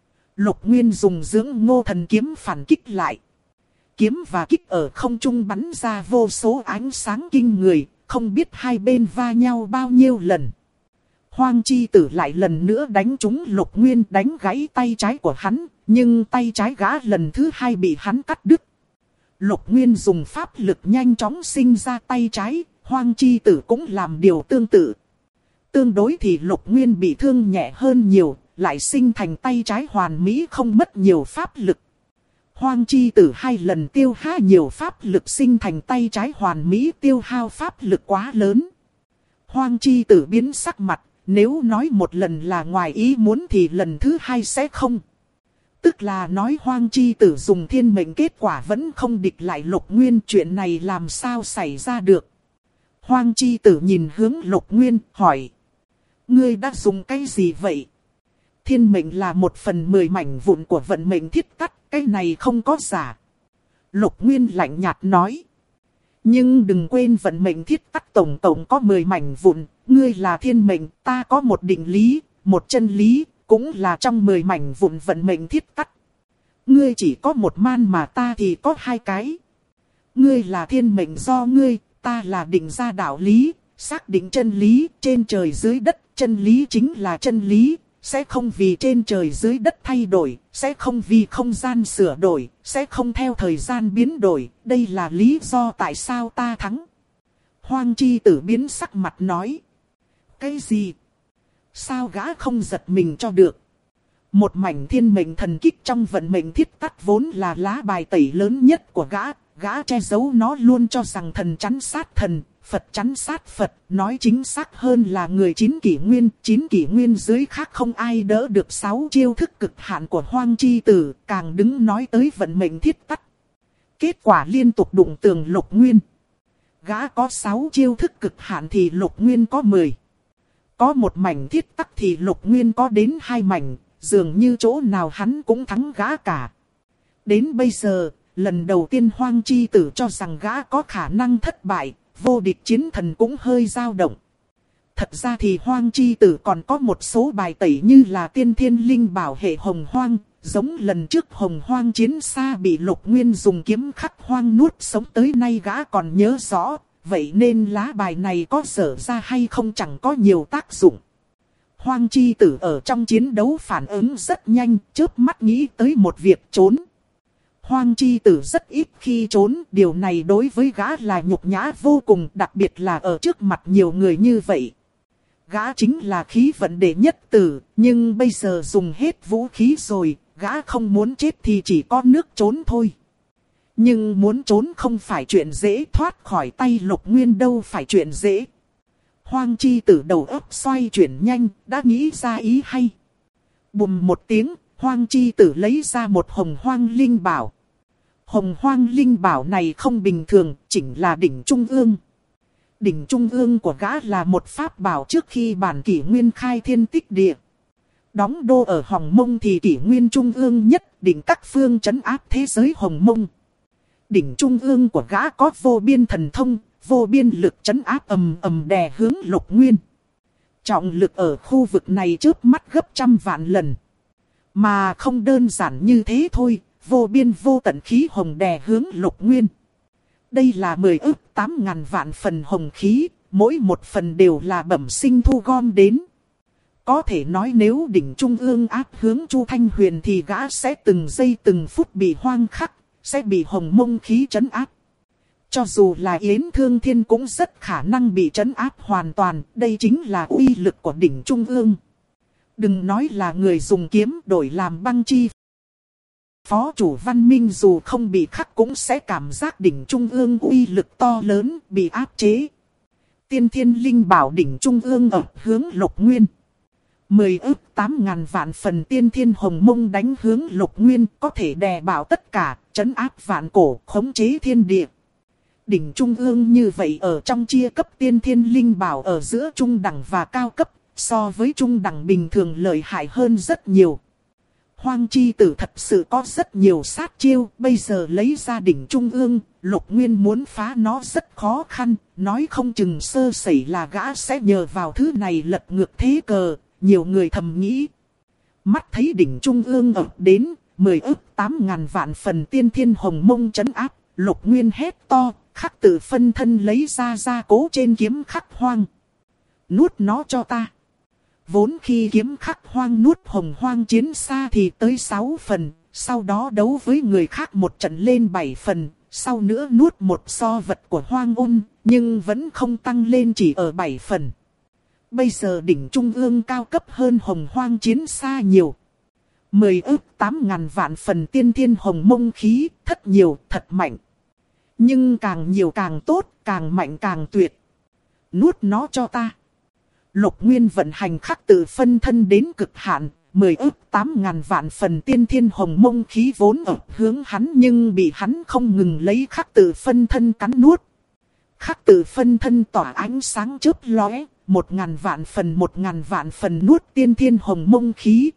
Speaker 1: Lục Nguyên dùng dưỡng ngô thần kiếm phản kích lại. Kiếm và kích ở không trung bắn ra vô số ánh sáng kinh người, không biết hai bên va nhau bao nhiêu lần. Hoang chi tử lại lần nữa đánh trúng Lục Nguyên, đánh gãy tay trái của hắn, nhưng tay trái gã lần thứ hai bị hắn cắt đứt. Lục Nguyên dùng pháp lực nhanh chóng sinh ra tay trái, Hoang chi tử cũng làm điều tương tự. Tương đối thì Lục Nguyên bị thương nhẹ hơn nhiều, lại sinh thành tay trái hoàn mỹ không mất nhiều pháp lực. Hoang chi tử hai lần tiêu hao nhiều pháp lực sinh thành tay trái hoàn mỹ, tiêu hao pháp lực quá lớn. Hoang chi tử biến sắc mặt, nếu nói một lần là ngoài ý muốn thì lần thứ hai sẽ không. Tức là nói Hoang chi tử dùng thiên mệnh, kết quả vẫn không địch lại Lục Nguyên, chuyện này làm sao xảy ra được. Hoang chi tử nhìn hướng Lục Nguyên, hỏi. Ngươi đã dùng cái gì vậy? Thiên mệnh là 1/10 mảnh vụn của vận mệnh thiết cắt, cái này không có giả. Lục Nguyên lạnh nhạt nói. Nhưng đừng quên vận mệnh thiết cắt tổng cộng có 10 mảnh vụn, ngươi là thiên mệnh, ta có một định lý, một chân lý, cũng là trong 10 mảnh vụn vận mệnh thiết cắt. Ngươi chỉ có một man mà ta thì có hai cái. Ngươi là thiên mệnh do ngươi, ta là định ra đạo lý, xác định chân lý, trên trời dưới đất, chân lý chính là chân lý. Sẽ không vì trên trời dưới đất thay đổi, sẽ không vì không gian sửa đổi, sẽ không theo thời gian biến đổi. Đây là lý do tại sao ta thắng. Hoang chi tử biến sắc mặt nói. Cái gì? Sao gã không giật mình cho được? Một mảnh thiên mệnh thần kích trong vận mệnh thiết tắt vốn là lá bài tẩy lớn nhất của gã. Gã che giấu nó luôn cho rằng thần chắn sát thần, Phật chắn sát Phật, nói chính xác hơn là người 9 kỷ nguyên dưới khác không ai đỡ được 6 chiêu thức cực hạn của Hoang chi tử, càng đứng nói tới vận mệnh thiết tắt. Kết quả liên tục đụng tường Lục Nguyên. Gã có 6 chiêu thức cực hạn thì Lục Nguyên có 10. Có một mảnh thiết tắt thì Lục Nguyên có đến 2 mảnh, dường như chỗ nào hắn cũng thắng gã cả. Đến bây giờ, lần đầu tiên Hoang chi tử cho rằng gã có khả năng thất bại, vô địch chiến thần cũng hơi dao động. Thật ra thì Hoang chi tử còn có một số bài tẩy như là tiên thiên linh bảo hệ hồng hoang, giống lần trước hồng hoang chiến xa bị Lục Nguyên dùng kiếm khắc hoang nuốt sống tới nay gã còn nhớ rõ, vậy nên lá bài này có dở ra hay không chẳng có nhiều tác dụng. Hoang chi tử ở trong chiến đấu phản ứng rất nhanh, chớp mắt nghĩ tới một việc trốn. Hoang chi tử rất ít khi trốn, điều này đối với gã là nhục nhã vô cùng, đặc biệt là ở trước mặt nhiều người như vậy. Gã chính là khí vận đệ nhất tử, nhưng bây giờ dùng hết vũ khí rồi, gã không muốn chết thì chỉ có nước trốn thôi. Nhưng muốn trốn không phải chuyện dễ, thoát khỏi tay Lục Nguyên đâu phải chuyện dễ. Hoang chi tử đầu óc xoay chuyển nhanh, đã nghĩ ra ý hay. Bùm một tiếng, Hoang chi tử lấy ra một hồng hoang linh bảo. Hồng hoang linh bảo này không bình thường, chỉnh là đỉnh trung ương. Đỉnh trung ương của gã là một pháp bảo trước khi bản kỷ nguyên khai thiên tích địa. Đóng đô ở Hồng Mông thì kỷ nguyên trung ương nhất định các phương trấn áp thế giới Hồng Mông. Đỉnh trung ương của gã có vô biên thần thông, vô biên lực trấn áp ầm ầm đè hướng Lục Nguyên. Trọng lực ở khu vực này chớp mắt gấp trăm vạn lần. Mà không đơn giản như thế thôi, vô biên vô tận khí hồng đè hướng Lục Nguyên. Đây là 10,8 ngàn vạn phần hồng khí, mỗi một phần đều là bẩm sinh thu gom đến. Có thể nói nếu đỉnh trung ương áp hướng Chu Thanh Huyền thì gã sẽ từng giây từng phút bị hoang khắc, sẽ bị hồng mông khí trấn áp. Cho dù là Yến Thương Thiên cũng rất khả năng bị trấn áp hoàn toàn, đây chính là uy lực của đỉnh trung ương. Đừng nói là người dùng kiếm đổi làm băng chi. Phó chủ Văn Minh dù không bị khắc cũng sẽ cảm giác đỉnh trung ương uy lực to lớn, bị áp chế. Tiên Thiên Linh Bảo đỉnh trung ương ập hướng Lục Nguyên. 10,8 vạn phần Tiên Thiên Hồng Mông đánh hướng Lục Nguyên, có thể đè bạo tất cả, trấn áp vạn cổ, khống chế thiên địa. Đỉnh trung ương như vậy ở trong chia cấp Tiên Thiên Linh Bảo ở giữa trung đẳng và cao cấp, so với trung đẳng bình thường lợi hại hơn rất nhiều. Hoang chi tử thật sự có rất nhiều sát chiêu, bây giờ lấy ra đỉnh trung ương, Lục Nguyên muốn phá nó rất khó khăn, nói không chừng sơ sẩy là gã sẽ nhờ vào thứ này lật ngược thế cờ, nhiều người thầm nghĩ. Mắt thấy đỉnh trung ương ập đến, 10,8 vạn phần Tiên Thiên Hồng Mông trấn áp, Lục Nguyên hét to, khắc tự phân thân lấy ra gia cố trên kiếm khắc hoang. Nuốt nó cho ta. Vốn khi kiếm khắc hoang nuốt hồng hoang chiến xa thì tới 6 phần, sau đó đấu với người khác một trận lên 7 phần, sau nữa nuốt một so vật của hoang ôn, nhưng vẫn không tăng lên chỉ ở 7 phần. Bây giờ đỉnh trung ương cao cấp hơn hồng hoang chiến xa nhiều. 10,8 vạn phần Tiên Thiên Hồng Mông khí, thất nhiều, thật mạnh. Nhưng càng nhiều càng tốt, càng mạnh càng tuyệt. Nuốt nó cho ta. Lục Nguyên vận hành khắc tự phân thân đến cực hạn, 10,8 vạn phần Tiên Thiên Hồng Mông khí vốn ở hướng hắn nhưng bị hắn không ngừng lấy khắc tự phân thân cắn nuốt. Khắc tự phân thân tỏa ánh sáng chớp lóe, 1.000 vạn phần nuốt Tiên Thiên Hồng Mông khí.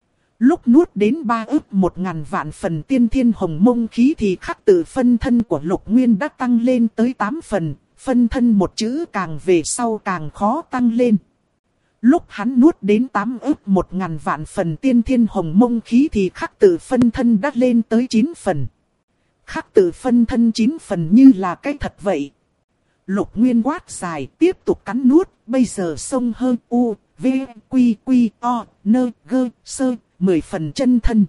Speaker 1: Lúc nuốt đến 3,1 vạn phần Tiên Thiên Hồng Mông khí thì khắc tự phân thân của Lục Nguyên đã tăng lên tới 8 phần, phân thân một chữ càng về sau càng khó tăng lên. Lúc hắn nuốt đến 8,1 vạn phần Tiên Thiên Hồng Mông khí thì khắc tự phân thân đã lên tới 9 phần. Khắc tự phân thân 9 phần như là cái thật vậy. Lục Nguyên quát dài tiếp tục cắn nuốt, bây giờ sông hơn u, v, quy, o, nơ, gơ, sơ, 10 phần chân thân.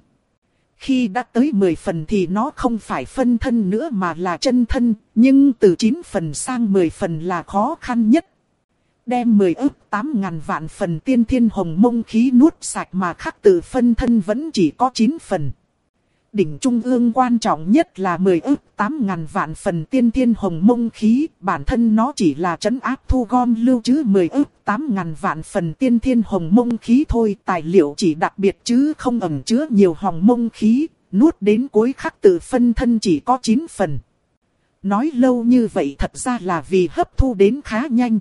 Speaker 1: Khi đã tới 10 phần thì nó không phải phân thân nữa mà là chân thân, nhưng từ 9 phần sang 10 phần là khó khăn nhất. Đem 10,8 vạn phần Tiên Thiên Hồng Mông khí nuốt sạch mà khắc tự phân thân vẫn chỉ có 9 phần. Đỉnh trung ương quan trọng nhất là 10,8 vạn phần Tiên Thiên Hồng Mông khí, bản thân nó chỉ là trấn áp thu gom lưu trữ 10,8 vạn phần Tiên Thiên Hồng Mông khí thôi, tài liệu chỉ đặc biệt chứ không ẩn chứa nhiều hồng mông khí, nuốt đến cuối khắc tự phân thân chỉ có 9 phần. Nói lâu như vậy thật ra là vì hấp thu đến khá nhanh.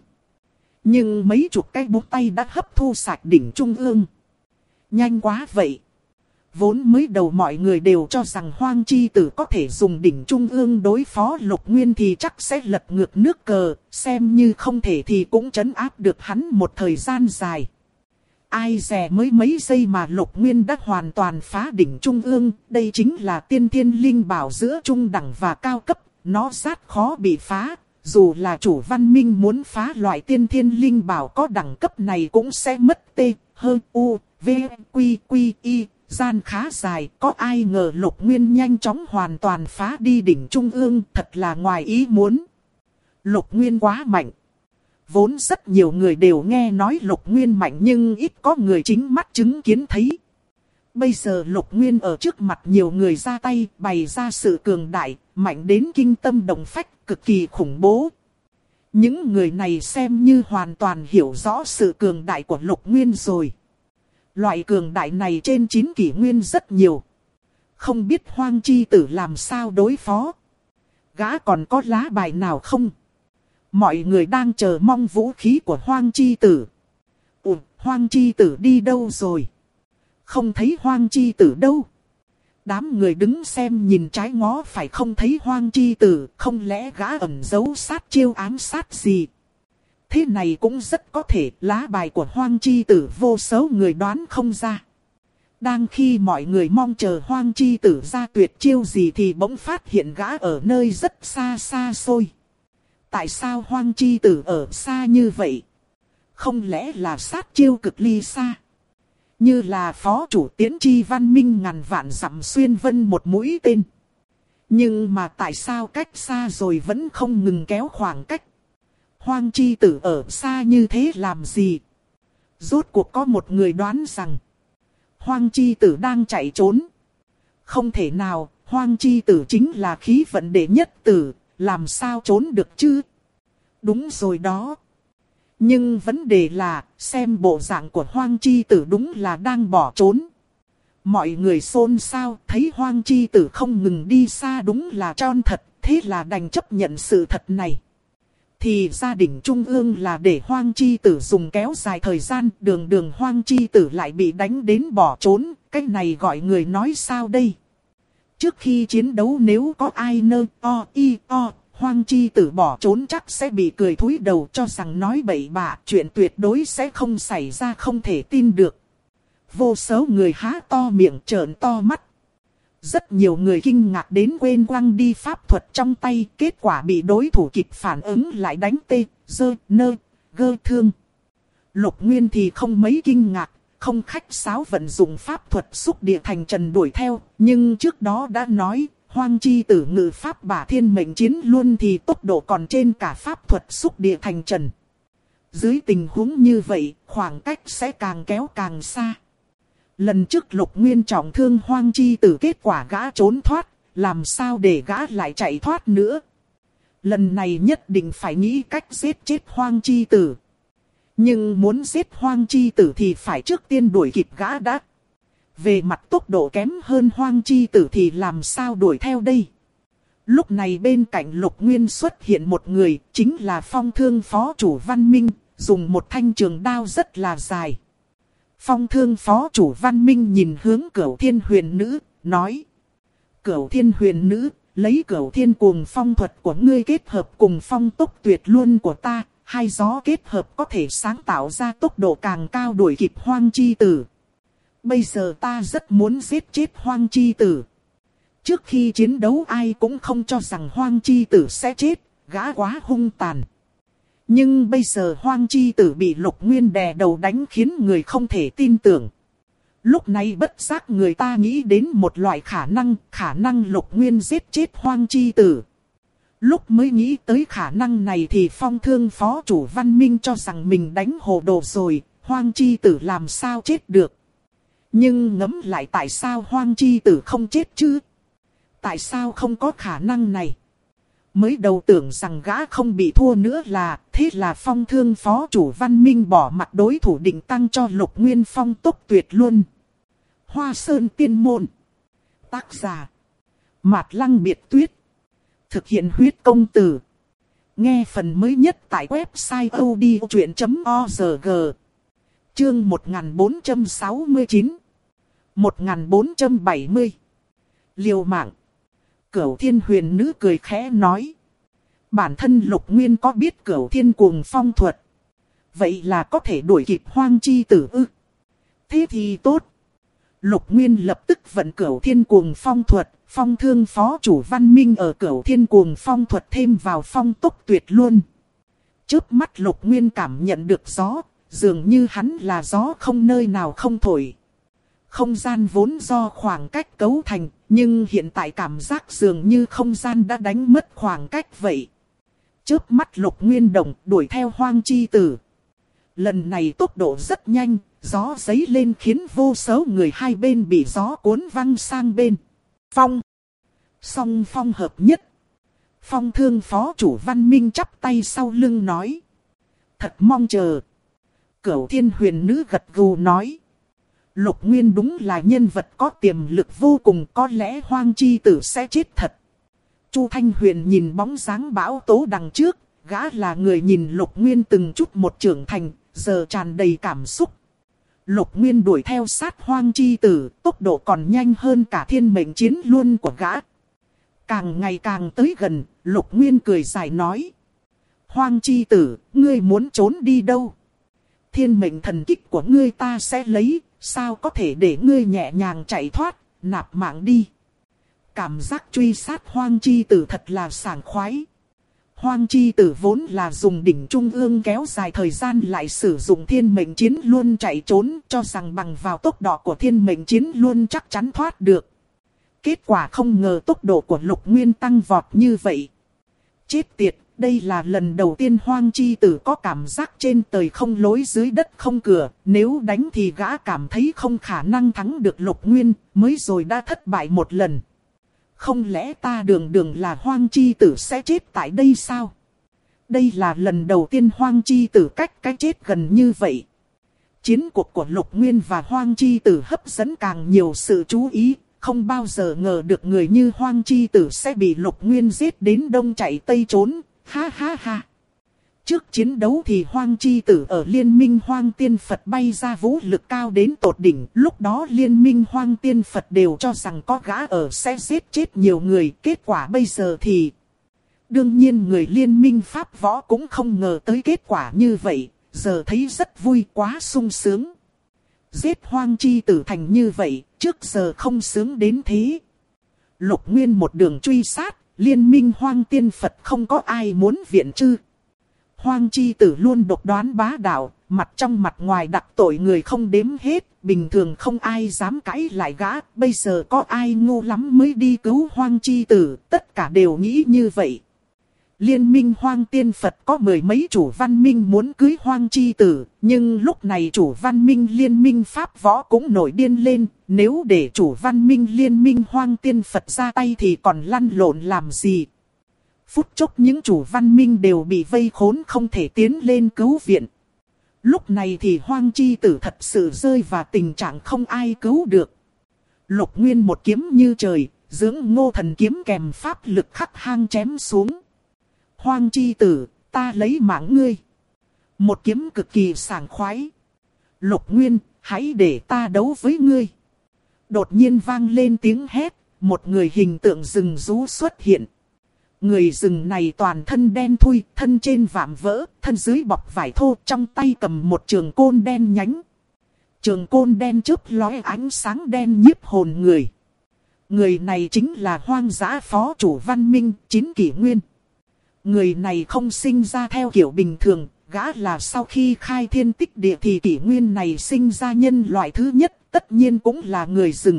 Speaker 1: Nhưng mấy chục cái bút tay đã hấp thu sạch đỉnh trung ương. Nhanh quá vậy. Vốn mới đầu mọi người đều cho rằng Hoang Chi Tử có thể dùng đỉnh trung ương đối phó Lục Nguyên thì chắc sẽ lật ngược nước cờ, xem như không thể thì cũng trấn áp được hắn một thời gian dài. Ai dè mới mấy giây mà Lục Nguyên đã hoàn toàn phá đỉnh trung ương, đây chính là Tiên Thiên Linh Bảo giữa trung đẳng và cao cấp, nó rất khó bị phá. Dù là chủ Văn Minh muốn phá loại Tiên Thiên Linh Bảo có đẳng cấp này cũng sẽ mất t, hơn u, v, quy, y, gian khá dài. Có ai ngờ Lục Nguyên nhanh chóng hoàn toàn phá đi đỉnh trung ương, thật là ngoài ý muốn. Lục Nguyên quá mạnh. Vốn rất nhiều người đều nghe nói Lục Nguyên mạnh nhưng ít có người chính mắt chứng kiến thấy. Bây giờ Lục Nguyên ở trước mặt nhiều người ra tay, bày ra sự cường đại, mạnh đến kinh tâm động phách, cực kỳ khủng bố. Những người này xem như hoàn toàn hiểu rõ sự cường đại của Lục Nguyên rồi. Loại cường đại này trên 9 kỷ nguyên rất nhiều. Không biết Hoang Chi Tử làm sao đối phó. Gã còn có lá bài nào không? Mọi người đang chờ mong vũ khí của Hoang Chi Tử. Hoang Chi Tử đi đâu rồi? Không thấy Hoang Chi Tử đâu. Đám người đứng xem nhìn trái ngó phải không thấy Hoang Chi Tử, không lẽ gã ẩn giấu sát chiêu ám sát gì? Thế này cũng rất có thể lá bài của Hoang Chi Tử vô số người đoán không ra. Đang khi mọi người mong chờ Hoang Chi Tử ra tuyệt chiêu gì thì bỗng phát hiện gã ở nơi rất xa xa xôi. Tại sao Hoang Chi Tử ở xa như vậy? Không lẽ là sát chiêu cực ly xa? Như là phó chủ Tiễn Chi Văn Minh ngàn vạn dặm xuyên vân một mũi tên. Nhưng mà tại sao cách xa rồi vẫn không ngừng kéo khoảng cách? Hoang chi tử ở xa như thế làm gì? Rốt cuộc có một người đoán rằng Hoang chi tử đang chạy trốn. Không thể nào, Hoang chi tử chính là khí vận đệ nhất tử, làm sao trốn được chứ? Đúng rồi đó. Nhưng vấn đề là, xem bộ dạng của Hoang chi tử đúng là đang bỏ trốn. Mọi người xôn xao, thấy Hoang chi tử không ngừng đi xa đúng là tròn thật, thế là đành chấp nhận sự thật này. Thì gia đình trung ương là để Hoang chi tử dùng kéo dài thời gian, đường Hoang chi tử lại bị đánh đến bỏ trốn, cái này gọi người nói sao đây? Trước khi chiến đấu nếu có ai Hoang chi tử bỏ trốn chắc sẽ bị cười thúi đầu cho rằng nói bậy bạ, chuyện tuyệt đối sẽ không xảy ra, không thể tin được. Vô số người há to miệng trợn to mắt. Rất nhiều người kinh ngạc đến quên quăng đi pháp thuật trong tay, kết quả bị đối thủ kịp phản ứng lại đánh tê, dơ, nơ, gơ thương. Lục Nguyên thì không mấy kinh ngạc, không khách sáo vận dụng pháp thuật xúc địa thành trần đuổi theo, nhưng trước đó đã nói, Hoang chi tử ngự pháp bả thiên mệnh chiến luôn thì tốc độ còn trên cả pháp thuật xúc địa thành trần. Dưới tình huống như vậy, khoảng cách sẽ càng kéo càng xa. Lần trước Lục Nguyên trọng thương Hoang chi tử, kết quả gã trốn thoát, làm sao để gã lại chạy thoát nữa. Lần này nhất định phải nghĩ cách giết chết Hoang chi tử. Nhưng muốn giết Hoang chi tử thì phải trước tiên đuổi kịp gã đã. Về mặt tốc độ kém hơn Hoang chi tử thì làm sao đuổi theo đây. Lúc này bên cạnh Lục Nguyên xuất hiện một người, chính là Phong Thương phó chủ Văn Minh, dùng một thanh trường đao rất là dài. Phong Thương phó chủ Văn Minh nhìn hướng Cửu Thiên Huyền Nữ, nói: Cửu Thiên Huyền Nữ, lấy Cửu Thiên Cuồng Phong thuật của ngươi kết hợp cùng phong tốc tuyệt luân của ta, hai gió kết hợp có thể sáng tạo ra tốc độ càng cao đuổi kịp Hoang chi tử. Bây giờ ta rất muốn giết chết Hoang chi tử. Trước khi chiến đấu ai cũng không cho rằng Hoang chi tử sẽ chết, gã quá hung tàn. Nhưng bây giờ Hoang chi tử bị Lục Nguyên đè đầu đánh khiến người không thể tin tưởng. Lúc này bất giác người ta nghĩ đến một loại khả năng Lục Nguyên giết chết Hoang chi tử. Lúc mới nghĩ tới khả năng này thì Phong Thương phó chủ Văn Minh cho rằng mình đánh hồ đồ rồi, Hoang chi tử làm sao chết được. Nhưng ngẫm lại tại sao Hoang chi tử không chết chứ? Tại sao không có khả năng này? Mới đầu tưởng rằng gã không bị thua nữa là, thế là Phong Thương phó chủ Văn Minh bỏ mặt đối thủ định tăng cho Lục Nguyên phong tốc tuyệt luân. Hoa Sơn Tiên Môn. Tác giả: Mạt Lăng Biệt Tuyết. Thực hiện huyết công từ. Nghe phần mới nhất tại website odchuyện.org. Chương 1469. 1470. Liều mạng. Cửu Thiên Huyền Nữ cười khẽ nói: bản thân Lục Nguyên có biết Cửu Thiên Cuồng Phong thuật. Vậy là có thể đuổi kịp Hoang chi tử ư? Thế thì tốt. Lục Nguyên lập tức vận Cửu Thiên Cuồng Phong thuật. Phong Thương phó chủ Văn Minh ở Cửu Thiên Cuồng Phong thuật thêm vào phong tốc tuyệt luân. Chớp mắt Lục Nguyên cảm nhận được gió, dường như hắn là gió không nơi nào không thổi. Không gian vốn do khoảng cách cấu thành, nhưng hiện tại cảm giác dường như không gian đã đánh mất khoảng cách vậy. Chớp mắt Lục Nguyên động đuổi theo Hoang chi tử. Lần này tốc độ rất nhanh, gió giấy lên khiến vô số người hai bên bị gió cuốn văng sang bên. Phong. Song phong hợp nhất. Phong Thương phó chủ Văn Minh chắp tay sau lưng nói: thật mong chờ. Cửu Thiên Huyền Nữ gật gù nói: Lục Nguyên đúng là nhân vật có tiềm lực vô cùng, có lẽ Hoang chi tử sẽ chết thật. Chu Thanh Huyền nhìn bóng dáng bão tố đằng trước, gã là người nhìn Lục Nguyên từng chút một trưởng thành, giờ tràn đầy cảm xúc. Lục Nguyên đuổi theo sát Hoang chi tử, tốc độ còn nhanh hơn cả thiên mệnh chiến luân của gã. Càng ngày càng tới gần, Lục Nguyên cười dài nói: Hoang chi tử, ngươi muốn trốn đi đâu? Thiên mệnh thần kích của ngươi ta sẽ lấy, sao có thể để ngươi nhẹ nhàng chạy thoát, nạp mạng đi. Cảm giác truy sát Hoang chi tử thật là sảng khoái. Hoang chi tử vốn là dùng đỉnh trung ương kéo dài thời gian lại sử dụng thiên mệnh chiến luôn chạy trốn, cho rằng bằng vào tốc độ của thiên mệnh chiến luôn chắc chắn thoát được. Kết quả không ngờ tốc độ của Lục Nguyên tăng vọt như vậy. Chết tiệt, đây là lần đầu tiên Hoang chi tử có cảm giác trên trời không lối dưới đất không cửa, nếu đánh thì gã cảm thấy không khả năng thắng được Lục Nguyên, mới rồi đã thất bại một lần. Không lẽ ta đường đường là Hoang chi tử sẽ chết tại đây sao? Đây là lần đầu tiên Hoang chi tử cách cái chết gần như vậy. Chiến cuộc của Lục Nguyên và Hoang chi tử hấp dẫn càng nhiều sự chú ý. Không bao giờ ngờ được người như Hoang chi tử sẽ bị Lục Nguyên giết đến đông chạy tây trốn. Ha ha ha. Trước chiến đấu thì Hoang chi tử ở Liên minh Hoang Tiên Phật bay ra vũ lực cao đến tột đỉnh. Lúc đó Liên minh Hoang Tiên Phật đều cho rằng có gã ở sẽ giết chết nhiều người. Kết quả bây giờ thì... Đương nhiên người Liên minh Pháp Võ cũng không ngờ tới kết quả như vậy. Giờ thấy rất vui, quá sung sướng. Giết Hoang chi tử thành như vậy, trước giờ không sướng đến thế. Lục Nguyên một đường truy sát, Liên minh Hoang Tiên Phật không có ai muốn viện trư. Hoang chi tử luôn độc đoán bá đạo, mặt trong mặt ngoài đặc tội người không đếm hết, bình thường không ai dám cãi lại gã, bây giờ có ai ngu lắm mới đi cứu Hoang chi tử, tất cả đều nghĩ như vậy. Liên minh Hoang Tiên Phật có mười mấy chủ văn minh muốn cưới Hoang chi tử, nhưng lúc này chủ văn minh Liên minh Pháp Võ cũng nổi điên lên, nếu để chủ văn minh Liên minh Hoang Tiên Phật ra tay thì còn lăn lộn làm gì. Phút chốc những chủ văn minh đều bị vây khốn không thể tiến lên cứu viện. Lúc này thì Hoang chi tử thật sự rơi vào tình trạng không ai cứu được. Lục Nguyên một kiếm như trời, dưỡng Ngô Thần kiếm kèm pháp lực khắc hang chém xuống. Hoang chi tử, ta lấy mạng ngươi. Một kiếm cực kỳ sảng khoái. Lục Nguyên, hãy để ta đấu với ngươi. Đột nhiên vang lên tiếng hét, một người hình tượng rừng rú xuất hiện. Người rừng này toàn thân đen thui, thân trên vạm vỡ, thân dưới bọc vải thô, trong tay cầm một trường côn đen nhánh. Trường côn đen chớp lóe ánh sáng đen nhiếp hồn người. Người này chính là Hoang Dã phó chủ văn minh, Chín Kỷ Nguyên. Người này không sinh ra theo kiểu bình thường, gã là sau khi khai thiên tích địa thì Kỷ Nguyên này sinh ra nhân loại thứ nhất, tất nhiên cũng là người rừng.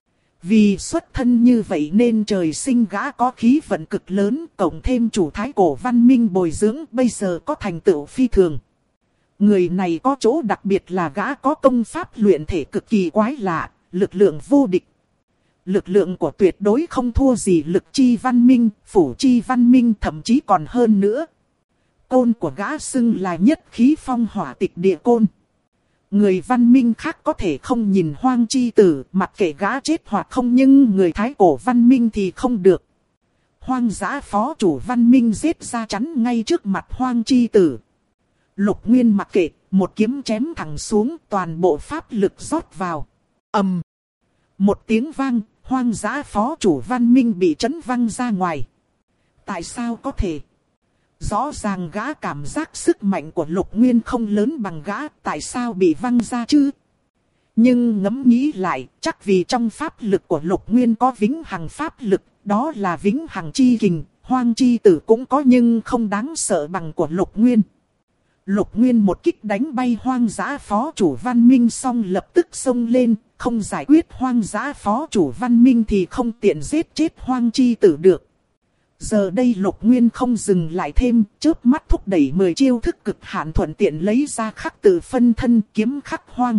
Speaker 1: Vì xuất thân như vậy nên trời sinh gã có khí vận cực lớn, cộng thêm chủ thái cổ văn minh bồi dưỡng bây giờ có thành tựu phi thường. Người này có chỗ đặc biệt là gã có công pháp luyện thể cực kỳ quái lạ, lực lượng vô địch. Lực lượng của tuyệt đối không thua gì lực chi văn minh, phủ chi văn minh thậm chí còn hơn nữa. Côn của gã xưng là nhất khí phong hỏa tịch địa côn. Người văn minh khác có thể không nhìn Hoang chi tử, mặc kệ gã chết hoặc không, nhưng người thái cổ văn minh thì không được. Hoang Dã phó chủ văn minh giết ra chắn ngay trước mặt Hoang chi tử. Lục Nguyên mặc kệ, một kiếm chém thẳng xuống, toàn bộ pháp lực rót vào. Ầm. Một tiếng vang, Hoang Dã phó chủ văn minh bị chấn văng ra ngoài. Tại sao có thể? Rõ ràng gã cảm giác sức mạnh của Lục Nguyên không lớn bằng gã, tại sao bị văng ra chứ? Nhưng ngẫm nghĩ lại, chắc vì trong pháp lực của Lục Nguyên có vĩnh hằng pháp lực, đó là vĩnh hằng chi kình, Hoang chi tử cũng có nhưng không đáng sợ bằng của Lục Nguyên. Lục Nguyên một kích đánh bay Hoang Dã phó chủ văn minh xong lập tức xông lên, không giải quyết Hoang Dã phó chủ văn minh thì không tiện giết chết Hoang chi tử được. Giờ đây Lục Nguyên không dừng lại thêm, chớp mắt thúc đẩy 10 chiêu thức cực hạn thuận tiện lấy ra khắc tự phân thân kiếm khắc hoang.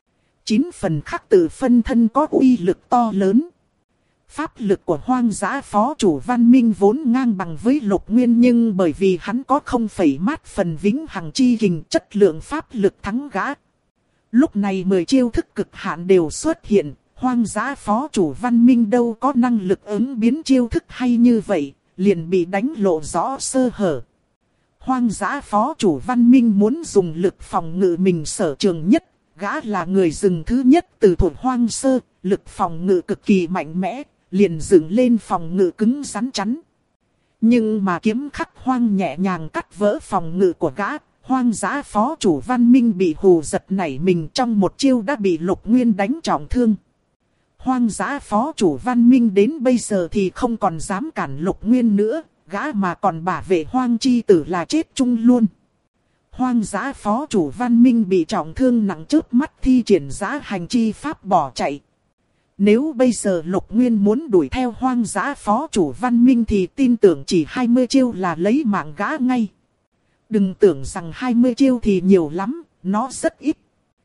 Speaker 1: 9 phần khắc tự phân thân có uy lực to lớn. Pháp lực của Hoang Dã phó chủ văn minh vốn ngang bằng với Lục Nguyên, nhưng bởi vì hắn có 0,mát phần vĩnh hằng chi kình, chất lượng pháp lực thắng gã. Lúc này 10 chiêu thức cực hạn đều xuất hiện, Hoang Dã phó chủ văn minh đâu có năng lực ứng biến chiêu thức hay như vậy, liền bị đánh lộ rõ sơ hở. Hoang Dã phó chủ văn minh muốn dùng lực phòng ngự mình sở trường nhất, gã là người rừng thứ nhất từ thuở hoang sơ, lực phòng ngự cực kỳ mạnh mẽ, liền dựng lên phòng ngự cứng rắn chắn. Nhưng mà kiếm khắc hoang nhẹ nhàng cắt vỡ phòng ngự của gã, Hoang Dã phó chủ văn minh bị hù giật nảy mình, trong một chiêu đã bị Lục Nguyên đánh trọng thương. Hoang Dã phó chủ văn minh đến bây giờ thì không còn dám cản Lục Nguyên nữa, gã mà còn bảo vệ Hoang chi tử là chết chung luôn. Hoang dã phó chủ Văn Minh bị trọng thương nặng chớp mắt thi triển dã hành chi pháp bỏ chạy. Nếu bây giờ Lục Nguyên muốn đuổi theo hoang dã phó chủ Văn Minh thì tin tưởng chỉ 20 chiêu là lấy mạng gã ngay. Đừng tưởng rằng 20 chiêu thì nhiều lắm, nó rất ít.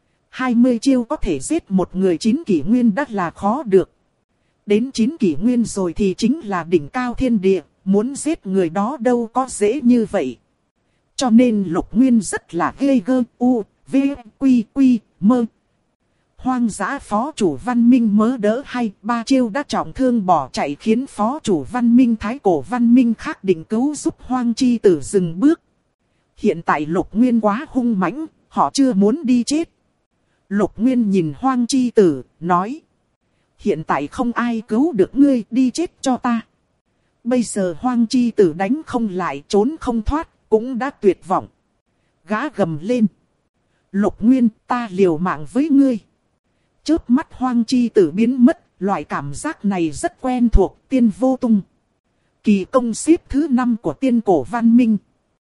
Speaker 1: 20 chiêu có thể giết một người 9 kỷ nguyên đã là khó được. Đến 9 kỷ nguyên rồi thì chính là đỉnh cao thiên địa, muốn giết người đó đâu có dễ như vậy. Cho nên Lục Nguyên rất là ghê gớm, v, quy, mơ. Hoang dã phó chủ Văn Minh mớ đỡ hay, 3 chiêu đã trọng thương bỏ chạy khiến phó chủ Văn Minh Thái Cổ Văn Minh khác định cứu giúp Hoang chi tử dừng bước. Hiện tại Lục Nguyên quá hung mãnh, họ chưa muốn đi chết. Lục Nguyên nhìn Hoang chi tử, nói. Hiện tại không ai cứu được ngươi, đi chết cho ta. Bây giờ Hoang chi tử đánh không lại, trốn không thoát, cũng đã tuyệt vọng. Gã gầm lên. Lục Nguyên, ta liều mạng với ngươi. Chớp mắt Hoang chi tử biến mất, loại cảm giác này rất quen thuộc, Tiên Vô Tung. Kỳ công xếp thứ 5 của Tiên Cổ Văn Minh.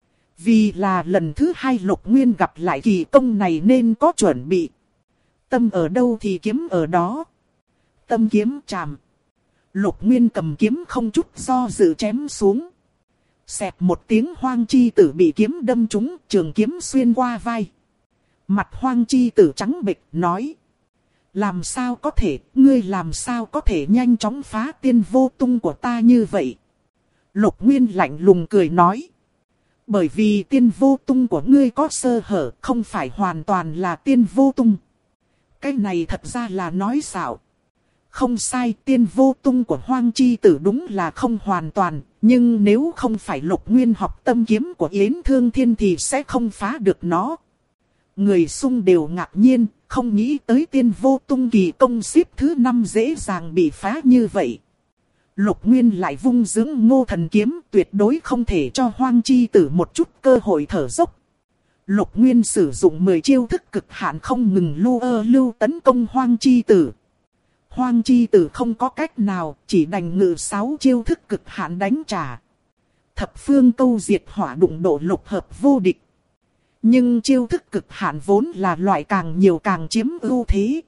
Speaker 1: Vì là lần thứ 2 Lục Nguyên gặp lại kỳ công này nên có chuẩn bị. Tâm ở đâu thì kiếm ở đó. Tâm kiếm chạm. Lục Nguyên cầm kiếm không chút do dự chém xuống. Xẹt một tiếng Hoang chi tử bị kiếm đâm trúng, trường kiếm xuyên qua vai. Mặt Hoang chi tử trắng bệch nói. Làm sao có thể, ngươi làm sao có thể nhanh chóng phá Tiên Vô Tung của ta như vậy? Lục Nguyên lạnh lùng cười nói. Bởi vì Tiên Vô Tung của ngươi có sơ hở, không phải hoàn toàn là Tiên Vô Tung. Cái này thật ra là nói xạo. Không sai, Tiên Vô Tung của Hoang chi tử đúng là không hoàn toàn, nhưng nếu không phải Lục Nguyên học tâm kiếm của Yến Thương Thiên thì sẽ không phá được nó. Người xung đều ngạc nhiên, không nghĩ tới Tiên Vô Tung kỳ công xếp thứ 5 dễ dàng bị phá như vậy. Lục Nguyên lại vung dưỡng Ngô Thần kiếm, tuyệt đối không thể cho Hoang chi tử một chút cơ hội thở dốc. Lục Nguyên sử dụng 10 chiêu thức cực hạn không ngừng lưu tấn công Hoang chi tử. Hoang chi tử không có cách nào, chỉ đành ngự 6 chiêu thức cực hạn đánh trả. Thập phương câu diệt hỏa đụng độ lục hợp vô địch. Nhưng chiêu thức cực hạn vốn là loại càng nhiều càng chiếm ưu thế.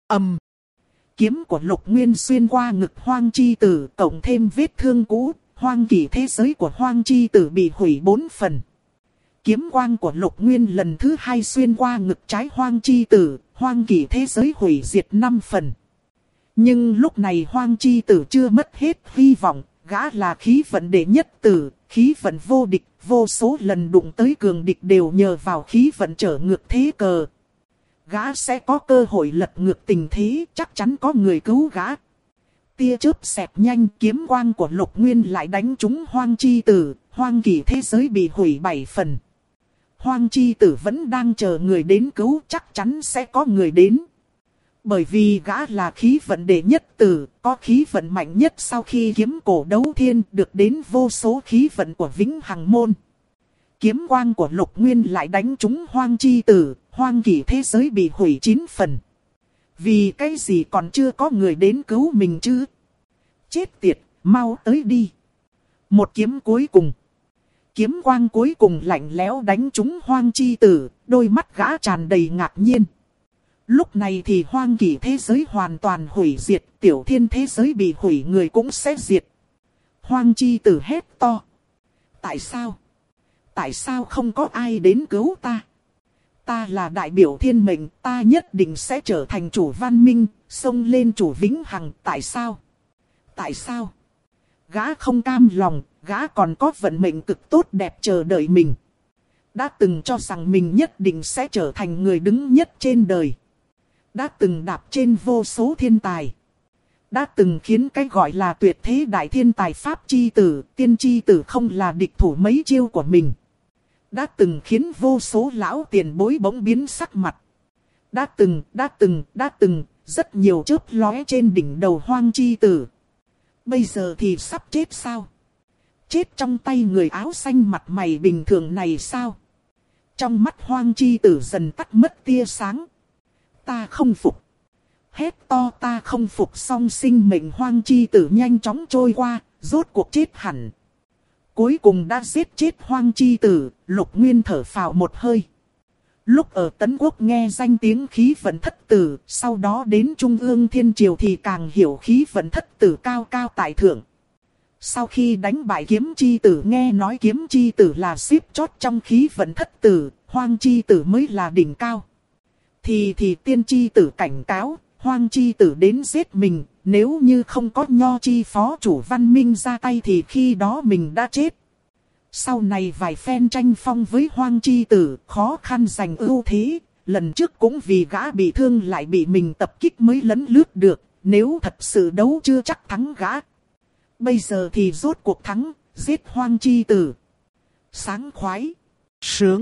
Speaker 1: Kiếm của Lục Nguyên xuyên qua ngực Hoang chi tử, cộng thêm vết thương cũ, hoang kỷ thế giới của Hoang chi tử bị hủy 4 phần. Kiếm quang của Lục Nguyên lần thứ 2 xuyên qua ngực trái Hoang chi tử, hoang kỷ thế giới hủy diệt 5 phần. Nhưng lúc này Hoang chi tử chưa mất hết hy vọng, gã là khí vận đệ nhất tử, khí vận vô địch, vô số lần đụng tới cường địch đều nhờ vào khí vận trở ngược thế cờ. Gã sẽ có cơ hội lật ngược tình thế, chắc chắn có người cứu gã. Tia chớp xẹt nhanh, kiếm quang của Lục Nguyên lại đánh trúng Hoang chi tử, hoang kỷ thế giới bị hủy 7 phần. Hoang chi tử vẫn đang chờ người đến cứu, chắc chắn sẽ có người đến. Bởi vì gã là khí vận đệ nhất tử, có khí vận mạnh nhất sau khi kiếm cổ đấu thiên, được đến vô số khí vận của Vĩnh Hằng Môn. Kiếm quang của Lục Nguyên lại đánh trúng Hoang chi tử, hoang kỷ thế giới bị hủy 9 phần. Vì cái gì còn chưa có người đến cứu mình chứ? Chết tiệt, mau tới đi. Một kiếm cuối cùng. Kiếm quang cuối cùng lạnh lẽo đánh trúng Hoang chi tử, đôi mắt gã tràn đầy ngạc nhiên. Lúc này thì hoang kỷ thế giới hoàn toàn hủy diệt, tiểu thiên thế giới bị hủy người cũng sẽ diệt. Hoang chi tử hét to. Tại sao? Tại sao không có ai đến cứu ta? Ta là đại biểu thiên mệnh, ta nhất định sẽ trở thành chủ văn minh, xông lên chủ vĩnh hằng, tại sao? Tại sao? Gã không cam lòng, gã còn có vận mệnh cực tốt đẹp chờ đợi mình. Đã từng cho rằng mình nhất định sẽ trở thành người đứng nhất trên đời. Đã từng đạp trên vô số thiên tài. Đã từng khiến cái gọi là tuyệt thế đại thiên tài Pháp chi tử, tiên chi tử không là địch thủ mấy chiêu của mình. Đã từng khiến vô số lão tiền bối bỗng biến sắc mặt. Đã từng, rất nhiều chớp lóe trên đỉnh đầu Hoang chi tử. Bây giờ thì sắp chết sao? Chết trong tay người áo xanh mặt mày bình thường này sao? Trong mắt Hoang chi tử dần tắt mất tia sáng. Ta không phục. Hét to ta không phục, song sinh mệnh Hoang chi tử nhanh chóng trôi qua, rốt cuộc chết hẳn. Cuối cùng đã giết chết Hoang Chi Tử, Lục Nguyên thở phào một hơi. Lúc ở Tấn Quốc nghe danh tiếng khí vận thất tử, sau đó đến Trung ương Thiên Triều thì càng hiểu khí vận thất tử cao cao tại thượng. Sau khi đánh bại Kiếm Chi Tử, nghe nói Kiếm Chi Tử là xếp chót trong khí vận thất tử, Hoang Chi Tử mới là đỉnh cao. Thì Tiên Chi Tử cảnh cáo, Hoang Chi Tử đến giết mình, nếu như không có Nho Chi phó chủ Văn Minh ra tay thì khi đó mình đã chết. Sau này vài phen tranh phong với Hoang Chi Tử, khó khăn giành ưu thế, lần trước cũng vì gã bị thương lại bị mình tập kích mới lấn lướt được, nếu thật sự đấu chưa chắc thắng gã. Bây giờ thì rốt cuộc thắng, giết Hoang Chi Tử. Sáng khoái, sướng.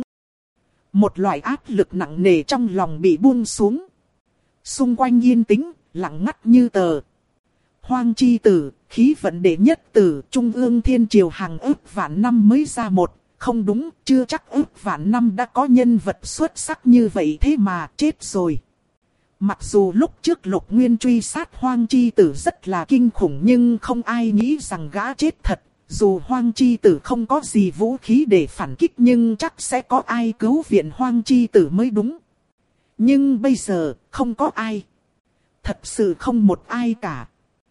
Speaker 1: Một loại áp lực nặng nề trong lòng bị buông xuống. Xung quanh yên tĩnh, lặng ngắt như tờ. Hoang Chi Tử, khí vận đệ nhất tử, Trung ương Thiên Triều hàng ức vạn năm mới ra một. Không đúng, chưa chắc ức vạn năm đã có nhân vật xuất sắc như vậy thế mà chết rồi. Mặc dù lúc trước Lục Nguyên truy sát Hoang Chi Tử rất là kinh khủng nhưng không ai nghĩ rằng gã chết thật. Dù Hoang Chi Tử không có gì vũ khí để phản kích nhưng chắc sẽ có ai cứu viện Hoang Chi Tử mới đúng. Nhưng bây giờ không có ai. Thật sự không một ai cả.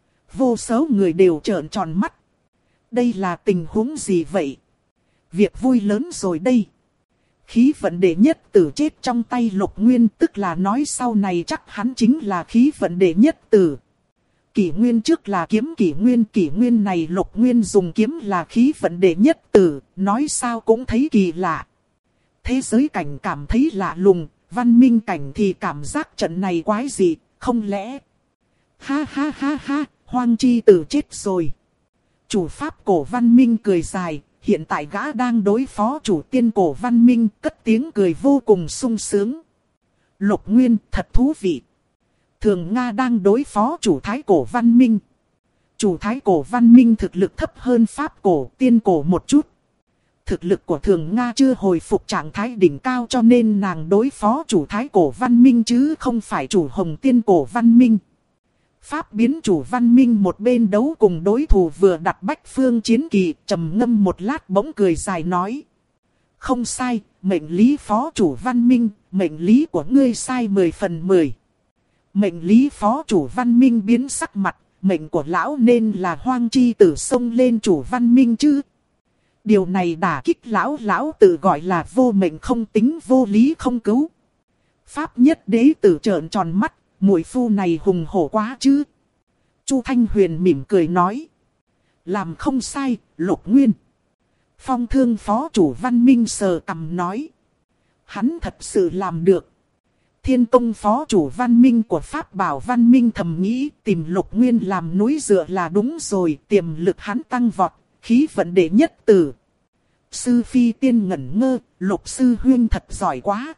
Speaker 1: Vô số người đều trợn tròn mắt. Đây là tình huống gì vậy? Việc vui lớn rồi đây. Khí vận đệ nhất tử chết trong tay Lục Nguyên, tức là nói sau này chắc hắn chính là khí vận đệ nhất tử. Kỷ nguyên trước là kiếm kỷ nguyên này Lục Nguyên dùng kiếm là khí vận đệ nhất tử, nói sao cũng thấy kỳ lạ. Thế giới cảnh cảm thấy lạ lùng, văn minh cảnh thì cảm giác trận này quái dị, không lẽ... Ha ha ha ha, Hoang Chi Tử chết rồi. Chủ pháp cổ văn minh cười dài, hiện tại gã đang đối phó chủ tiên cổ văn minh, cất tiếng cười vô cùng sung sướng. Lục Nguyên thật thú vị. Thường Nga đang đối phó chủ thái cổ văn minh. Chủ thái cổ văn minh thực lực thấp hơn pháp cổ tiên cổ một chút. Thực lực của Thường Nga chưa hồi phục trạng thái đỉnh cao cho nên nàng đối phó chủ thái cổ văn minh chứ không phải chủ hồng tiên cổ văn minh. Pháp biến chủ văn minh một bên đấu cùng đối thủ vừa đặt bách phương chiến kỳ, trầm ngâm một lát bỗng cười dài nói. Không sai, mệnh lý phó chủ văn minh, mệnh lý của ngươi sai 10 phần 10. Mệnh lý phó chủ văn minh biến sắc mặt, mệnh của lão nên là Hoang Chi Tử xông lên chủ văn minh chứ. Điều này đả kích lão tự gọi là vô mệnh không tính vô lý không cứu. Pháp nhất đế tử trợn tròn mắt, muội phu này hùng hổ quá chứ. Chu Thanh Huyền mỉm cười nói. Làm không sai, Lục Nguyên. Phong Thương phó chủ văn minh sờ cằm nói. Hắn thật sự làm được. Thiên Tông phó chủ văn minh của Pháp Bảo văn minh thầm nghĩ tìm Lục Nguyên làm núi dựa là đúng rồi, tiềm lực hắn tăng vọt, khí vận đệ nhất tử. Sư Phi Tiên ngẩn ngơ, Lục Sư Huyên thật giỏi quá.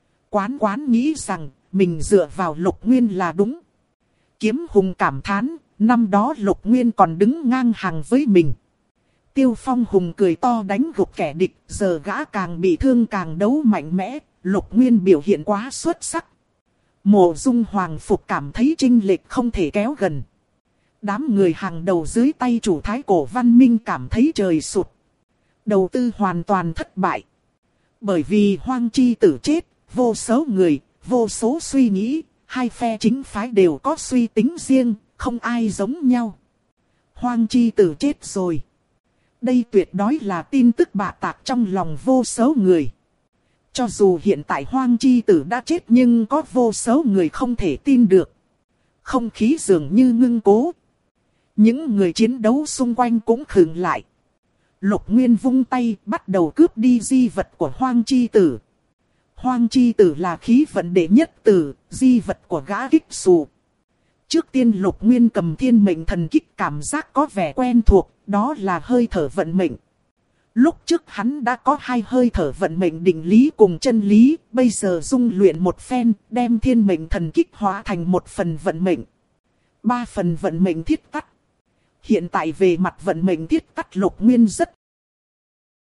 Speaker 1: Quán nghĩ rằng mình dựa vào Lục Nguyên là đúng. Kiếm Hùng cảm thán, năm đó Lục Nguyên còn đứng ngang hàng với mình. Tiêu Phong Hùng cười to đánh gục kẻ địch, giờ gã càng bị thương càng đấu mạnh mẽ. Lục Nguyên biểu hiện quá xuất sắc. Mộ Dung Hoàng Phục cảm thấy chênh lệch không thể kéo gần. Đám người hàng đầu dưới tay chủ thái cổ văn minh cảm thấy trời sụt. Đầu tư hoàn toàn thất bại. Bởi vì Hoang Chi Tử chết, vô số người, vô số suy nghĩ, hai phe chính phái đều có suy tính riêng, không ai giống nhau. Hoang Chi Tử chết rồi. Đây tuyệt đối là tin tức bạ tạc trong lòng vô số người. Cho dù hiện tại Hoang Chi Tử đã chết nhưng có vô số người không thể tin được. Không khí dường như ngưng cố. Những người chiến đấu xung quanh cũng khựng lại. Lục Nguyên vung tay bắt đầu cướp đi di vật của Hoang Chi Tử. Hoang Chi Tử là khí vận đệ nhất tử, di vật của gã kích xù. Trước tiên Lục Nguyên cầm thiên mệnh thần kích cảm giác có vẻ quen thuộc, đó là hơi thở vận mệnh. Lúc trước hắn đã có 2 hơi thở vận mệnh định lý cùng chân lý, bây giờ dung luyện một phen, đem thiên mệnh thần kích hóa thành 1 phần vận mệnh. 3 phần vận mệnh thiết tắc. Hiện tại về mặt vận mệnh thiết tắc Lục Nguyên rất